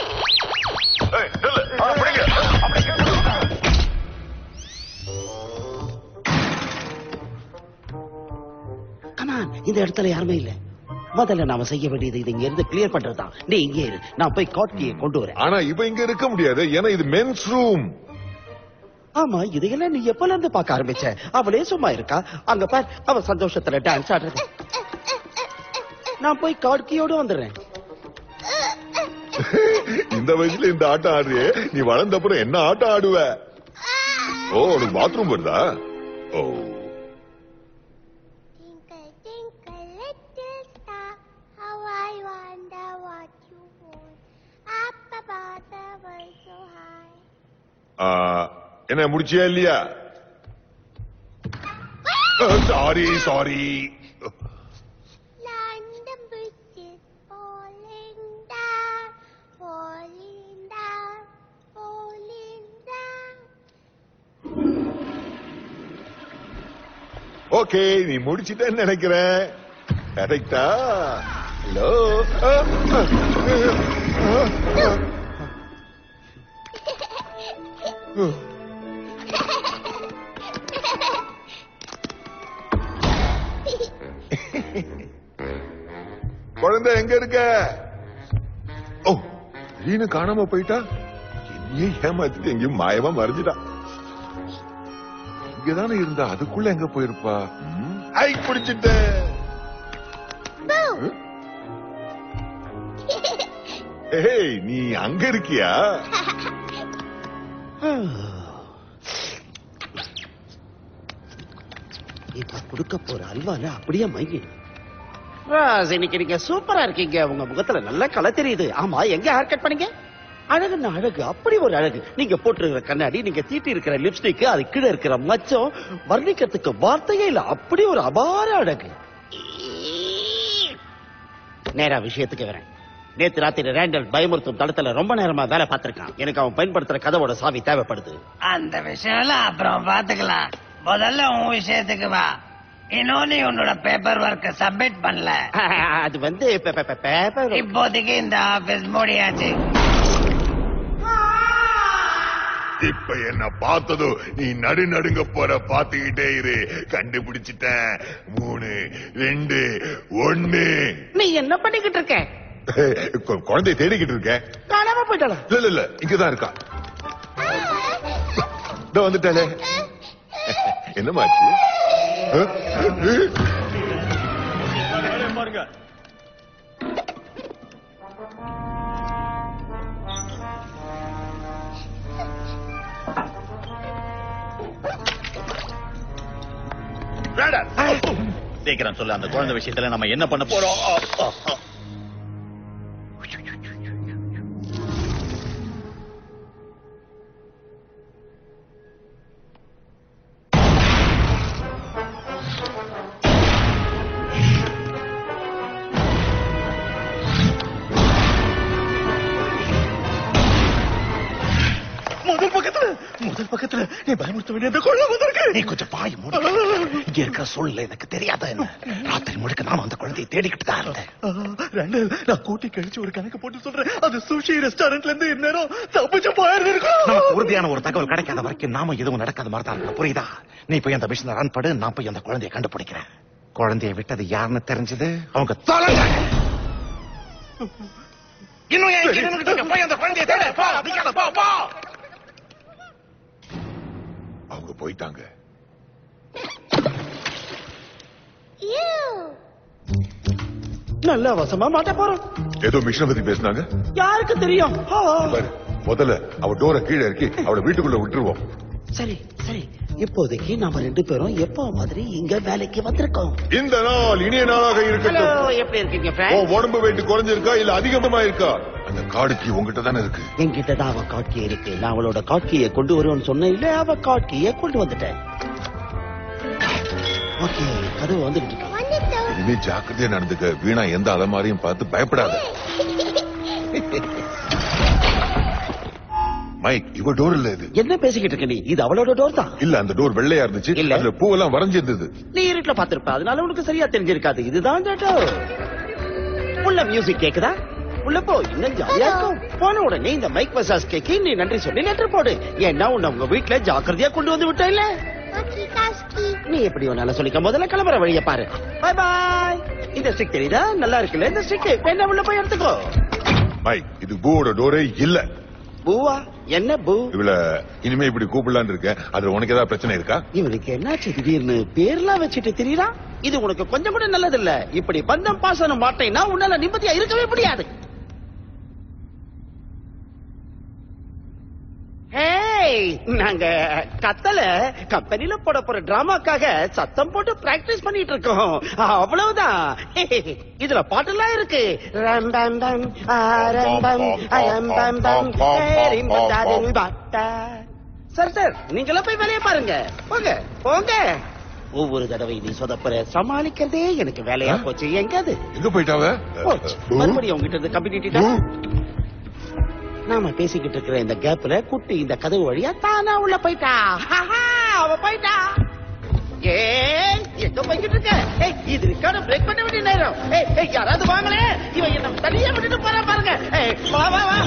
[SPEAKER 2] கமான், இந்த இடத்துல யாருமே இல்ல. முதல்ல நாம செய்ய வேண்டியது இது இங்க இருந்து கிளியர் பண்றதுதான். நீ இங்கே இரு, நான் போய் காட்டியை கொண்டு வரேன்.
[SPEAKER 8] ஆனா இவ இங்க இருக்க முடியாது, ஏன்னா இது மென்ஸ் ரூம்.
[SPEAKER 2] ஆமா, இதையெல்லாம் நீ எப்பல இருந்து பார்க்க ஆரம்பிச்ச? அவளே சும்மா இருக்கா. அங்க பார், அவ சந்தோஷத்துல டான்ஸ் ஆடுறது. நான் போய் காட்கியோட வந்துடுறேன்.
[SPEAKER 8] இந்த வயசுல இந்த ஆட்டம் ஆடுறியே, நீ வளர்ந்த அப்புறம் என்ன ஆட்டம் ஆடுவ? ஓ, உனக்கு பாத்ரூம் வருதா? ஓ, என்ன முடிச்சியா இல்லையா? Sorry sorry. ஓகே, நீ முடிச்சிட்டேன்னு நினைக்கிறேன். கரெக்டா? ஹலோ, குழந்தை எங்க இருக்க? ஓ, திடீர்னு காணாம போயிட்டா. என்னையே ஏமாத்திட்டு எங்கேயும் மாயமா மறைஞ்சிட்டா. இங்கதானே இருந்தா, அதுக்குள்ள எங்க போயிருப்பா? ஐ, பிடிச்சிட்ட. ஏய், நீ அங்க இருக்கியா?
[SPEAKER 2] இப்ப குடுக்க போற அல்வால அப்படியே மைய. ராஸ், இன்னைக்கு நீங்க சூப்பரா இருக்கீங்க. உங்க முகத்துல நல்ல கலை தெரியுது. ஆமா, எங்க ஹேர் கட் பண்ணீங்க? அழகுன்னா அழகு, அப்படி ஒரு அழகு. நீங்க போட்டிருக்கிற கண்ணாடி, நீங்க தீட்டி இருக்கிற லிப்ஸ்டிக், அது கீழே இருக்கிற மச்சம், வர்ணிக்கிறதுக்கு வார்த்தையே இல்ல. அப்படி ஒரு அபார அழகு. நேரா விஷயத்துக்கு வரேன். நேத்து ராத்திரி ரேண்டல் பயமுறுத்தும் தளத்துல ரொம்ப நேரமா வேலை பார்த்திருக்கான். எனக்கு அவன் பயன்படுத்துற கதவோட சாவி தேவைப்படுது.
[SPEAKER 6] அந்த விஷயம் எல்லாம் அப்புறம் பாத்துக்கலாம். முதல்ல உன் விஷயத்துக்கு வா. இன்னொன்னு உன்னோட பேப்பர் ஒர்க்க சப்மிட் பண்ணல.
[SPEAKER 2] அது வந்து பேப்பர்.
[SPEAKER 6] இப்போதைக்கு இந்த ஆபீஸ் மூடியாச்சு.
[SPEAKER 8] இப்ப என்ன பார்த்ததும் நீ நடு நடுங்க போற பாத்துக்கிட்டே இரு. கண்டுபிடிச்சிட்டேன். மூணு, ரெண்டு, ஒண்ணு.
[SPEAKER 2] நீ என்ன பண்ணிக்கிட்டு இருக்க?
[SPEAKER 8] குழந்தைய தேடிக்கிட்டு இருக்கேன்.
[SPEAKER 2] காணாம போயிட்டாளா?
[SPEAKER 8] இல்ல இல்ல, இங்கதான் இருக்கா. இதோ வந்துட்டாலே. என்னமாச்சு?
[SPEAKER 14] பாருங்க.
[SPEAKER 5] சீக்கிரம் சொல்ல, அந்த குழந்தை விஷயத்துல நம்ம என்ன பண்ண போறோம்?
[SPEAKER 10] பக்கத்துல நீ பயமுறுத்த வேண்டிய கொள்ள வந்திருக்கு.
[SPEAKER 9] நீ கொஞ்சம் பாய் மூடு. இங்க இருக்கிற சூழ்நிலை எனக்கு தெரியாத என்ன. ராத்திரி முழுக்க நானும் அந்த குழந்தையை தேடிக்கிட்டு தான் இருந்தேன்.
[SPEAKER 10] ரெண்டு நான் கூட்டி கழிச்சு ஒரு கணக்கு போட்டு சொல்றேன். அது சுஷி ரெஸ்டாரண்ட்ல இருந்து இந்நேரம் தப்பிச்சு போயிருக்கும்.
[SPEAKER 9] நமக்கு உறுதியான ஒரு தகவல் கிடைக்காத வரைக்கும் நாம எதுவும் நடக்காத மாதிரி தான் இருக்கு. புரியுதா? நீ போய் அந்த மிஷினை ரன் படு, நான் போய் அந்த குழந்தையை கண்டுபிடிக்கிறேன். குழந்தையை விட்டது யாருன்னு தெரிஞ்சது அவங்க தொலைஞ்சாங்க. இன்னும் ஏன் இங்க நின்னுட்டு இருக்க? போய் அந்த குழந்தையை தேடு. போ, அதிகாத, போ, போ.
[SPEAKER 8] அவங்க போயிட்டாங்க.
[SPEAKER 10] நல்ல வசமா மாட்ட போறோம்.
[SPEAKER 8] ஏதோ மிஷினை பத்தி பேசினாங்க.
[SPEAKER 10] யாருக்கு தெரியும்?
[SPEAKER 8] பாரு, முதல்ல அவ டோரை கீழே இறக்கி அவளை வீட்டுக்குள்ள விட்டுருவோம்.
[SPEAKER 2] சரி சரி, இப்போதைக்கு நாம ரெண்டு பேரும் எப்போ மாதிரி இங்க வேலைக்கு வந்திருக்கோம்.
[SPEAKER 8] இந்த நாள் இனிய நாளாக இருக்கட்டும்.
[SPEAKER 2] எப்படி இருக்கீங்க?
[SPEAKER 8] உன் உடம்பு வெயிட் குறைஞ்சிருக்கா இல்ல அதிகமா இருக்கா? அந்த காடுக்கி உங்ககிட்ட தானே இருக்கு.
[SPEAKER 2] என்கிட்ட தான் அவ காட்கி இருக்கு. நான் அவளோட காட்கியை கொண்டு வருவேன்னு சொன்னேன் இல்ல, அவ காட்கியை கொண்டு வந்துட்டேன். ஓகே, கதவு வந்துட்டு இருக்கு.
[SPEAKER 8] இனிமே ஜாக்கிரதையா நடந்துக்க. வீணா எந்த அலமாரியும் பார்த்து பயப்படாத. மைக், இவ டோர் இல்ல இது.
[SPEAKER 2] என்ன பேசிக்கிட்டு இருக்க நீ? இது அவளோட டோர் தான்.
[SPEAKER 8] இல்ல, அந்த டோர் வெள்ளையா இருந்துச்சு. அதுல பூவெல்லாம் வரைஞ்சிருந்தது.
[SPEAKER 2] நீ இருட்டுல பாத்திருப்ப, அதனால உனக்கு சரியா தெரிஞ்சிருக்காது. இதுதான் டோர். உள்ள மியூசிக் கேக்குதா? உள்ள போ, இன்னும் ஜாலியா இருக்கும். போன உடனே இந்த மைக் மசாஜ் கேக்கு நீ நன்றி சொல்லி லெட்டர் போடு. ஏன்னா உன்னை உங்க வீட்டுல ஜாக்கிரதையா கொண்டு வந்து விட்ட இல்ல. நீ எப்படி ஒன்னால சொல்லிக்க, முதல்ல கிளம்புற வழிய பாரு. பாய் பாய். இந்த ஸ்டிக் தெரியுதா? நல்லா இருக்குல்ல இந்த ஸ்டிக்? என்ன உள்ள போய் எடுத்துக்கோ.
[SPEAKER 8] மைக், இது பூவோட டோரே இல்ல.
[SPEAKER 2] பூவா? என்ன பூ?
[SPEAKER 8] இவள இனிமே இப்படி கூப்பிடலான்னு இருக்கேன். அது உனக்கு ஏதாவது பிரச்சனை இருக்கா?
[SPEAKER 2] இவனுக்கு என்னாச்சு திடீர்னு பேர்லாம் வச்சுட்டு தெரியறா? இது உனக்கு கொஞ்சம் கூட நல்லது இல்ல. இப்படி பந்தம் பாசனம் மாட்டேன்னா உன்னால நிம்மதியா இருக்கவே முடியாது. நாங்க கத்தல கம்பெனில போட போற டிராமாக்காக சத்தம் போட்டு பிராக்டிஸ் பண்ணிட்டு இருக்கோம். அவ்வளவுதான். இதுல பாட்டெல்லாம் இருக்கு. சார் சார், நீங்களா போய் வேலையை பாருங்க. போங்க போங்க. ஒவ்வொரு தடவை நீ சொதப்புற சமாளிக்கிறதே எனக்கு வேலையா போச்சு. எங்க அது
[SPEAKER 8] எங்க போயிட்டாவ?
[SPEAKER 2] மறுபடியும் உங்ககிட்ட இருந்து கம்பெனி நாம பேசிக்கிட்டு இருக்கிற இந்த கேப்ல குட்டி இந்த கதவு வழியா தானா உள்ள போயிட்டா. அவ போயிட்டா. ஏ எங்க போய்கிட்டு இருக்க? இது இருக்கான பிரேக் பண்ண வேண்டிய நேரம். யாராவது வாங்களே, இவன் என்ன தனியா விட்டுட்டு போறா பாருங்க. வா வா வா.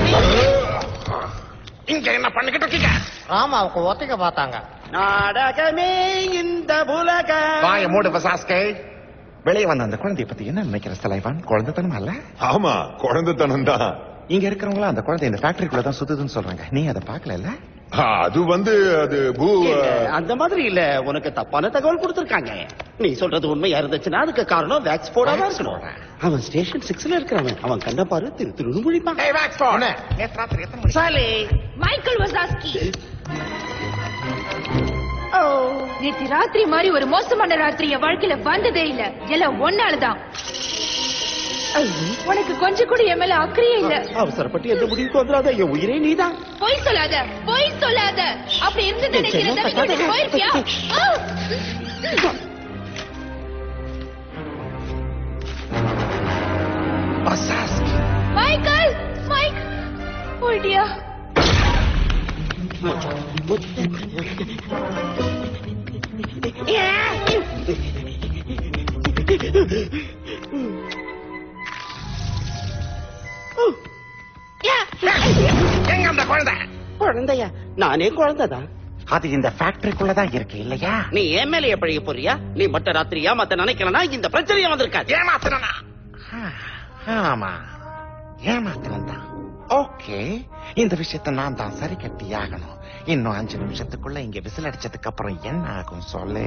[SPEAKER 9] இங்க என்ன பண்ணிக்கிட்டு இருக்கீங்க?
[SPEAKER 10] ஆமா, அவங்க ஒத்திக்க பார்த்தாங்க.
[SPEAKER 2] நாடகமே இந்த உலக.
[SPEAKER 9] வாய மூடு பசாஸ்கே. வெளியே வந்த அந்த குழந்தைய பத்தி என்ன நினைக்கிற தலைவன்? குழந்தைத்தனம் அல்ல?
[SPEAKER 8] ஆமா, குழந்தைத்தனம் தான்.
[SPEAKER 9] இங்க இருக்கிறவங்களா அந்த குழந்தை இந்த ஃபேக்டரிக்குள்ளதான் சுத்துதுன்னு சொல்றாங்க. நீ அதை பாக்கல?
[SPEAKER 8] அது வந்து அது பூ
[SPEAKER 2] அந்த மாதிரி இல்ல. உனக்கு தப்பான தகவல் கொடுத்திருக்காங்க. நீ சொல்றது உண்மையா இருந்துச்சுன்னா அதுக்கு காரணம் வேக்ஸ் போடாம இருக்கணும். அவன் ஸ்டேஷன் சிக்ஸ்ல இருக்கிறவன். அவன் கண்ட பாரு திரு திரு முழிப்பான்.
[SPEAKER 1] மைக்கேல் வசாஸ்கி. நேற்று ராத்திரி மாதிரி ஒரு மோசமான ராத்திரி என் வாழ்க்கையில வந்ததே இல்ல. எல்லாம் ஒன்னாலதான். உனக்கு கொஞ்சம் கூட என் மேல அக்கறையே இல்ல.
[SPEAKER 2] அவசரப்பட்டு எந்த முடிவுக்கு வந்துடாத. என் உயிரே நீதான்.
[SPEAKER 1] பொய் சொல்லாத, பொய் சொல்லாத. அப்படி இருந்து நினைக்கிறேன் போயிருப்பியா? மைக்கேல், மைக், ஓடியா?
[SPEAKER 9] எங்க அந்த குழந்தை?
[SPEAKER 2] குழந்தையா? நானே குழந்தைதான்.
[SPEAKER 9] அது இந்த ஃபேக்டரிக்குள்ளதான் இருக்கு இல்லையா?
[SPEAKER 2] நீ என் மேல எப்படி போறியா? நீ மட்ட ராத்திரி ஏமாத்த நினைக்கலனா இந்த பிரச்சனையா வந்திருக்காது.
[SPEAKER 9] ஏமாத்தனா? ஆமா, ஏமாத்தனம் தான். ஓகே, இந்த விஷயத்தை நான் தான் சரி கட்டி ஆகணும். இன்னும் அஞ்சு நிமிஷத்துக்குள்ள இங்க விசில் அடிச்சதுக்கு அப்புறம் என்ன ஆகும் சொல்லு?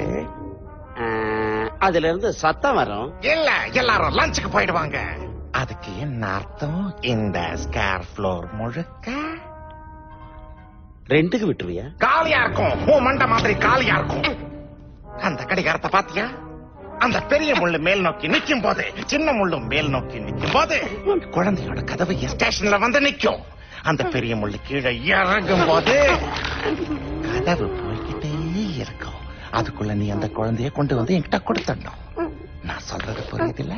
[SPEAKER 2] அதுல இருந்து சத்தம் வரும்.
[SPEAKER 9] இல்ல, எல்லாரும் லஞ்சுக்கு போயிடுவாங்க. அதுக்கு என்ன அர்த்தம்? இந்த ஸ்கேர் ஃப்ளோர் முழுக்க
[SPEAKER 2] ரெண்டுக்கு விட்டுருவியா?
[SPEAKER 9] காலியா இருக்கும். உன் மண்ட மாதிரி காலியா இருக்கும். அந்த கடிகாரத்தை பாத்தியா? அந்த பெரிய முள்ளு மேல் நோக்கி நிக்கும் போது, சின்ன முள்ளும் மேல் நோக்கி நிக்கும் போது குழந்தையோட கதவு ஸ்டேஷன்ல வந்து நிக்கும். அந்த பெரிய முள்ளு கீழே இறங்கும் போது கதவு போய்கிட்டே இருக்கும். அதுக்குள்ள நீ அந்த குழந்தைய கொண்டு வந்து என்கிட்ட கொடுத்தணும். நான் சொல்றது புரியுதுல்ல?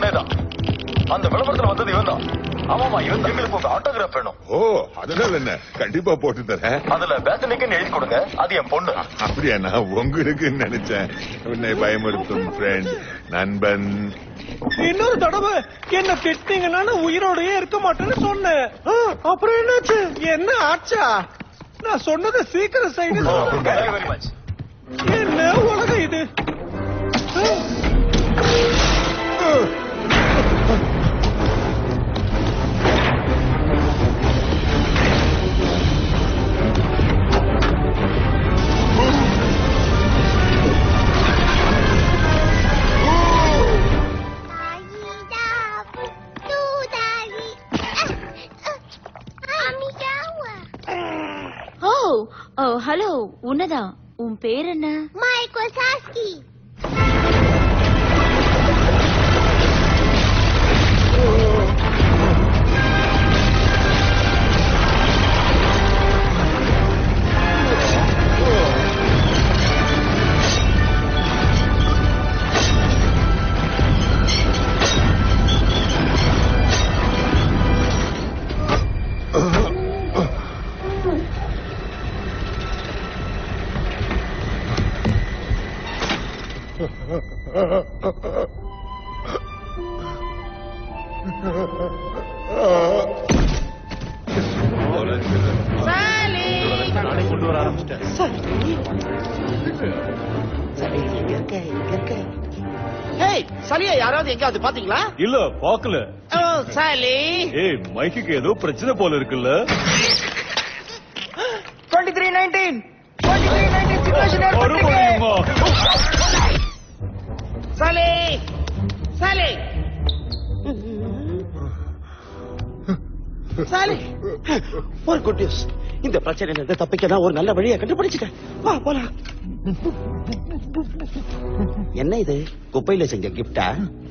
[SPEAKER 14] இவனே தான். அந்த விளம்பரத்துல வந்தது இவன் தான். ஆமாமா, இவன் எங்களுக்கு உங்க ஆட்டோகிராஃப் வேணும்.
[SPEAKER 8] ஓ, அதனால என்ன, கண்டிப்பா போட்டு தரேன்.
[SPEAKER 14] அதுல பேத்தனிக்குன்னு எழுதி கொடுங்க, அது என் பொண்ணு.
[SPEAKER 8] அப்படியா? நான் உங்களுக்கு நினைச்சேன். உன்னை பயமுறுத்தும் ஃப்ரெண்ட், நண்பன்.
[SPEAKER 10] இன்னொரு தடவை என்ன திட்டிங்கன்னா நான் உயிரோடயே இருக்க மாட்டேன்னு சொன்னேன். ஆ, அப்புறம் என்னாச்சு? என்ன ஆச்சா? நான் சொன்னதை சீக்கிரம் செய்யணும். என்ன உலகம் இது?
[SPEAKER 15] ஓ, ஹலோ, உன்னதான். உன் பேர் என்ன?
[SPEAKER 11] Mike Wazowski.
[SPEAKER 10] கொண்டு வர ஆரம்பிச்சிட்டேன்.
[SPEAKER 2] சலியா யாராவது எங்காவது பாத்தீங்களா?
[SPEAKER 3] இல்ல, பாக்கல.
[SPEAKER 2] சாலி,
[SPEAKER 3] ஏய், மைக்குக்கு ஏதோ பிரச்சனை போல இருக்குல்ல.
[SPEAKER 10] இருபத்தி மூன்று பதினொன்று இருபத்தி மூன்று பதினொன்று சிச்சுவேஷன் ஏற்பட்டிருக்கு.
[SPEAKER 2] சாலி, சாலி, சாலி, ஒரு குட் நியூஸ். இந்த பிரச்சனையில இருந்து தப்பிக்க நான் ஒரு நல்ல வழியை கண்டுபிடிச்சிட்டேன். வா போலாம். என்ன இது, குப்பையில செஞ்ச கிஃப்டா?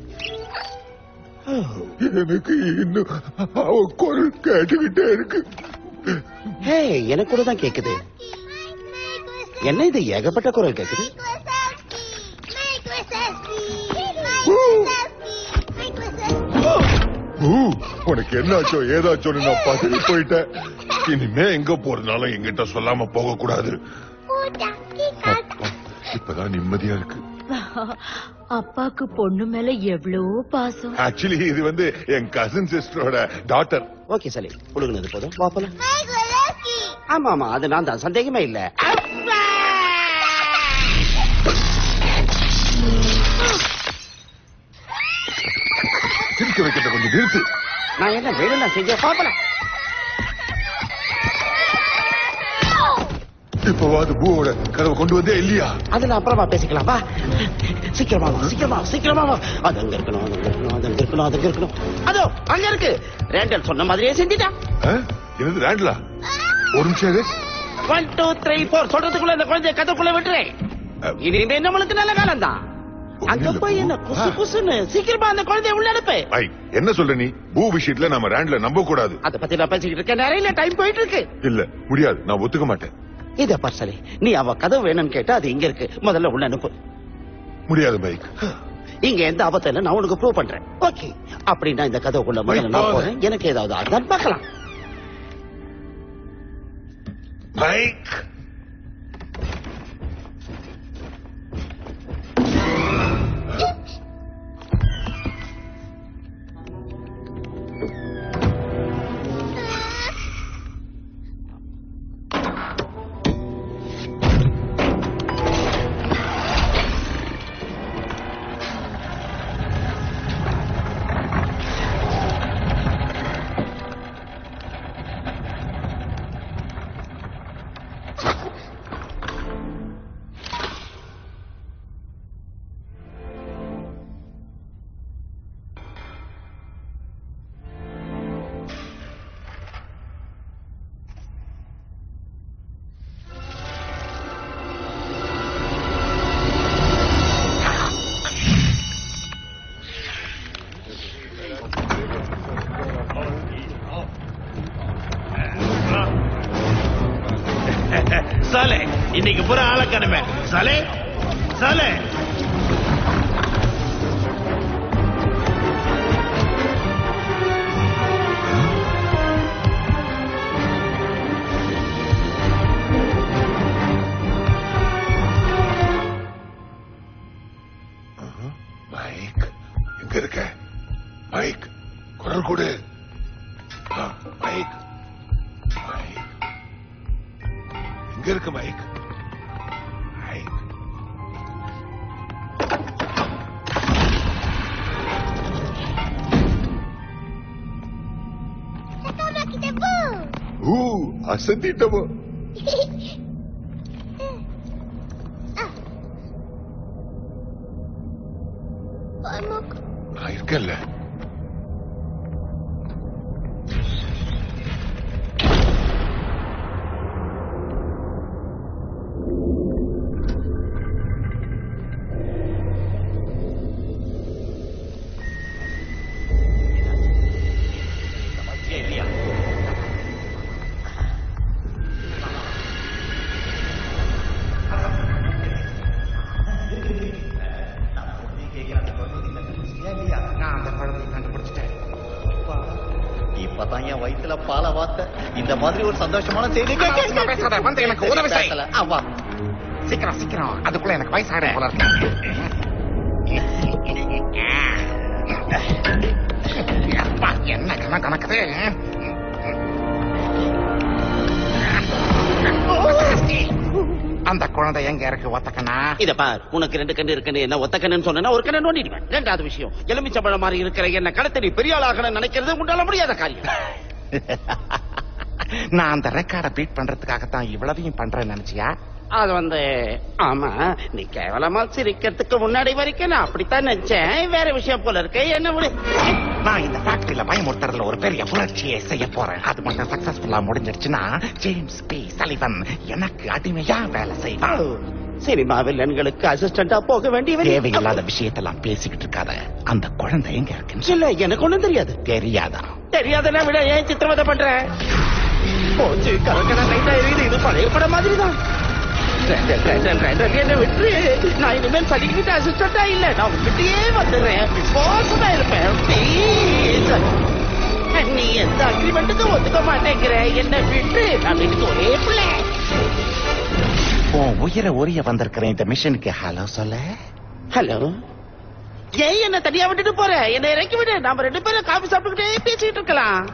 [SPEAKER 8] எனக்கு இன்னும் அவ குரல் கேட்டுக்கிட்டே இருக்கு.
[SPEAKER 2] ஹே, எனக்கு கூட தான் கேக்குது. என்ன இது, ஏகப்பட்ட குரல் கேக்குது.
[SPEAKER 8] உனக்கு என்னாச்சோ ஏதாச்சோன்னு நான் பதறி போயிட்டேன். இனிமே எங்க போறதுனாலும் எங்கிட்ட சொல்லாம போக கூடாது. இப்பதான் நிம்மதியா இருக்கு.
[SPEAKER 15] அப்பாக்கு பொண்ணு மேல எவ்வளவு பாசம்.
[SPEAKER 8] ஆக்சுவலி இது வந்து என் கசின் சிஸ்டரோட டாட்டர்.
[SPEAKER 2] ஓகே சலி, புழுகுனது போதும், வா போலாம். ஆமா ஆமா, அது நான் தான், சந்தேகமே இல்ல.
[SPEAKER 8] சிரிக்க வைக்கிறத கொஞ்சம் நிறுத்து.
[SPEAKER 2] நான் என்ன வேணும்னா செஞ்ச பாப்பல.
[SPEAKER 8] இப்பவாது பூவோட கதவை கொண்டு வந்தே இல்லையா?
[SPEAKER 2] அதுல அப்புறமா பேசிக்கலாம். வா சீக்கிரமா வா, சீக்கிரமா சீக்கிரமா வா. அது அங்க இருக்கணும், அது அங்க இருக்கணும், அது அங்க இருக்கணும், அது அங்க இருக்கணும். அதோ அங்க இருக்கு. ரேண்டல் சொன்ன மாதிரியே செஞ்சிட்டான்.
[SPEAKER 8] என்னது ரேண்டலா? ஒரு நிமிஷம்.
[SPEAKER 2] ஒன் டூ த்ரீ போர் சொல்றதுக்குள்ள இந்த குழந்தைய கதைக்குள்ள விட்டுறேன். இனிமே நம்மளுக்கு நல்ல காலம் தான். அங்க போய் என்ன குசு குசுன்னு சீக்கிரமா அந்த குழந்தைய உள்ள அனுப்பு.
[SPEAKER 8] என்ன சொல்ற நீ? பூ விஷயத்துல நம்ம ரேண்ட்ல நம்ப கூடாது.
[SPEAKER 2] அத பத்தி நான் பேசிக்கிட்டு இருக்கேன். நிறைய டைம் போயிட்டு இருக்கு.
[SPEAKER 8] இல்ல முடியாது, நான் ஒத்துக்க மாட்டேன்.
[SPEAKER 2] இத பார்சலி, நீ அவ கதவு வேணும்னு கேட்டா அது இங்க இருக்கு, முதல்ல உள்ள அனுப்பு.
[SPEAKER 8] முடியாது மைக்.
[SPEAKER 2] இங்க எந்த ஆபத்து இல்ல, நான் உனக்கு ப்ரூவ் பண்றேன். ஓகே, அப்படின்னா இந்த கதவுக்குள்ள முதல்ல நான் போறேன். எனக்கு ஏதாவது ஆகுதான் பார்க்கலாம்.
[SPEAKER 8] மைக்,
[SPEAKER 16] சாலே, இன்னைக்கு பூரா ஆளக்கணுமே. சாலே, சாலே,
[SPEAKER 8] இருக்க மைக்? குரல் கொடு. ஆ, மைக் மைக் எங்க இருக்கு மைக்? மைக் ஊ அசத்திட்டமோ. நான் இருக்கேன்ல.
[SPEAKER 14] இப்பதான் என் வயிற்றுல பால வாத்த இந்த மாதிரி ஒரு சந்தோஷமான செய்தி
[SPEAKER 9] பேசாத, வந்து எனக்கு உதவி செய். அவ்வா. சீக்கிரம் சீக்கிரம், அதுக்குள்ள எனக்கு வயசாட போல இருக்கு. அப்பா, என்ன கண கணக்குது. அந்த குழந்தை எங்க இருக்கு ஒத்தக்கண்ணா?
[SPEAKER 2] இத பார், உனக்கு ரெண்டு கண்ணு இருக்குன்னு என்ன ஒத்த கண்ணுன்னு சொன்னா ஒரு கண்ணை நோண்டிடுவேன். ரெண்டாவது விஷயம், எலுமிச்சம்பழம் மாதிரி இருக்கிற என்ன கடத்தடி பெரிய ஆளாகணும்னு நினைக்கிறது உண்டால முடியாத காரியம்.
[SPEAKER 9] நான் அந்த ரெக்கார்டை பீட் பண்றதுக்காகத்தான் இவ்வளவையும் பண்றேன்னு நினைச்சியா?
[SPEAKER 2] அது வந்து ஆமா, நீ கேவலமா சிரிக்கிறதுக்கு முன்னாடி வரைக்கும் நான் அப்படித்தான் நினைச்சேன். வேற விஷயம் போல இருக்கு, என்ன விடு.
[SPEAKER 9] நான் இந்த ஃபேக்டரியில பயமுறுத்துறதுல ஒரு பெரிய புரட்சியை செய்ய போறேன். அது மட்டும் சக்சஸ்ஃபுல்லா முடிஞ்சிருச்சுன்னா ஜேம்ஸ் பி சலிவன் எனக்கு அடிமையா வேலை செய்வான்.
[SPEAKER 2] சினிமா வில்லன்களுக்கு அசிஸ்டண்டா போக வேண்டிய
[SPEAKER 9] தேவையில்லாத விஷயத்தெல்லாம் பேசிக்கிட்டு இருக்காத. அந்த குழந்தை எங்க இருக்கு?
[SPEAKER 2] இல்ல, எனக்கு ஒண்ணும் தெரியாது.
[SPEAKER 9] தெரியாதா?
[SPEAKER 2] தெரியாதுன்னா விட ஏன் சித்திரவதை பண்ற? போச்சு, கலக்கடா ரைட்டா இருக்குது. இது பழைய படம் மாதிரி தான். என்ன விட்டு நான் இனிமேல் படிக்கிட்டு அசிஸ்டண்டா இல்ல, நான் உங்ககிட்டயே வந்துடுறேன். விசுவாசமா இருப்பேன். நீ எந்த அக்ரிமெண்ட்டுக்கும் ஒத்துக்க மாட்டேங்கிற, என்ன விட்டு. நான் வீட்டுக்கு ஒரே பிள்ளை.
[SPEAKER 9] உன் உயிரை உரிய வந்திருக்கிறேன் இந்த மிஷனுக்கு ஹலோ சொல்ல.
[SPEAKER 2] ஹலோ, ஏன் என்ன தனியா விட்டுட்டு போற? என்ன இறக்கி விடு, நாம ரெண்டு பேரும் காபி சாப்பிட்டுக்கிட்டே பேசிட்டு இருக்கலாம்.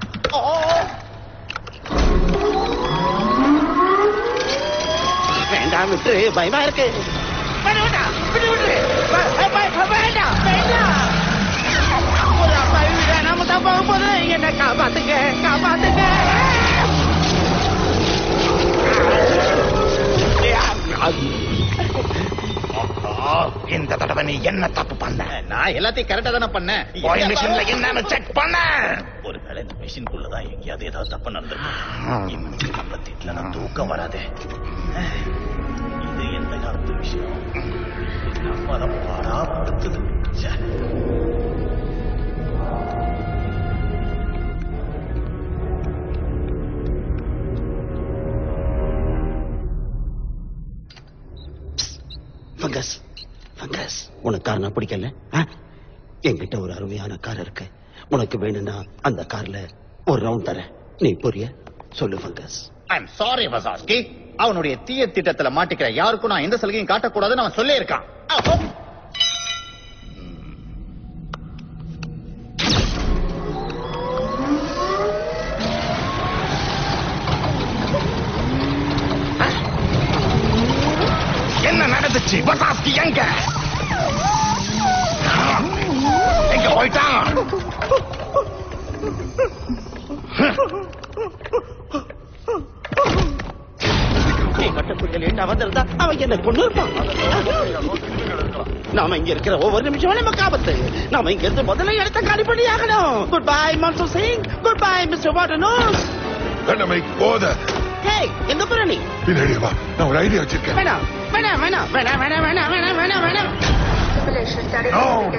[SPEAKER 2] வேண்டாம், விட்டு, பயமா இருக்கு. வேண்டாம், விட்டு விட்டு. வேண்டாம், வேண்டாம். ஒரு அப்பா வீட நாம தான் போக போது. என்ன காப்பாத்துங்க, காப்பாத்துங்க.
[SPEAKER 9] இந்த தடவை நீ என்ன தப்பு பண்ண?
[SPEAKER 14] நான் எல்லாத்தையும் கரெக்டா தானே பண்ணேன்.
[SPEAKER 9] மிஷின்ல என்னன்னு செக் பண்ண.
[SPEAKER 14] ஒருவேளை இந்த மிஷின்குள்ளதான் எங்கேயாவது ஏதாவது தப்பு நடந்திருக்கும். நம்ம திட்ல நான் தூக்கம் வராதே. இது எந்த காலத்து விஷயம்? நம்ம அதை பாடா படுத்துது.
[SPEAKER 2] ஃபங்கஸ், ஃபங்கஸ், உனக்கு கார் நான் பிடிக்கல. என்கிட்ட ஒரு அருமையான கார் இருக்கு. உனக்கு வேணும்னா அந்த கார்ல ஒரு ரவுண்ட் தரேன். நீ புரிய சொல்லு ஃபங்கஸ்.
[SPEAKER 14] ஐம் சாரி வசாஸ்கி, அவனுடைய தீய திட்டத்துல மாட்டிக்கிற யாருக்கும் நான் எந்த சலுகையும் காட்டக்கூடாதுன்னு அவன் சொல்லி இருக்கான்.
[SPEAKER 9] என்ன நடந்துச்சு? வசாஸ்கி எங்க எங்க போயிட்டான்?
[SPEAKER 2] வந்திருந்தா அவன் என்ன கொண்டு இருப்பான். நாம இங்க இருக்கிற ஒவ்வொரு நிமிஷம் நமக்கு ஆபத்து. நாம இங்க இருந்து முதல்ல இடத்த காலி பண்ணி ஆகணும். குட் பை மான்சூர் சிங். Goodbye mister Waternoose.
[SPEAKER 8] போத
[SPEAKER 2] எங்க போற நீ?
[SPEAKER 8] பின்னாடி வா, நான் ஒரு ஐடியா வச்சிருக்கேன்.
[SPEAKER 2] வேணாம் வேணாம் வேணாம் வேணாம் வேணாம் வேணாம் வேணாம் வேணாம் வேணாம்.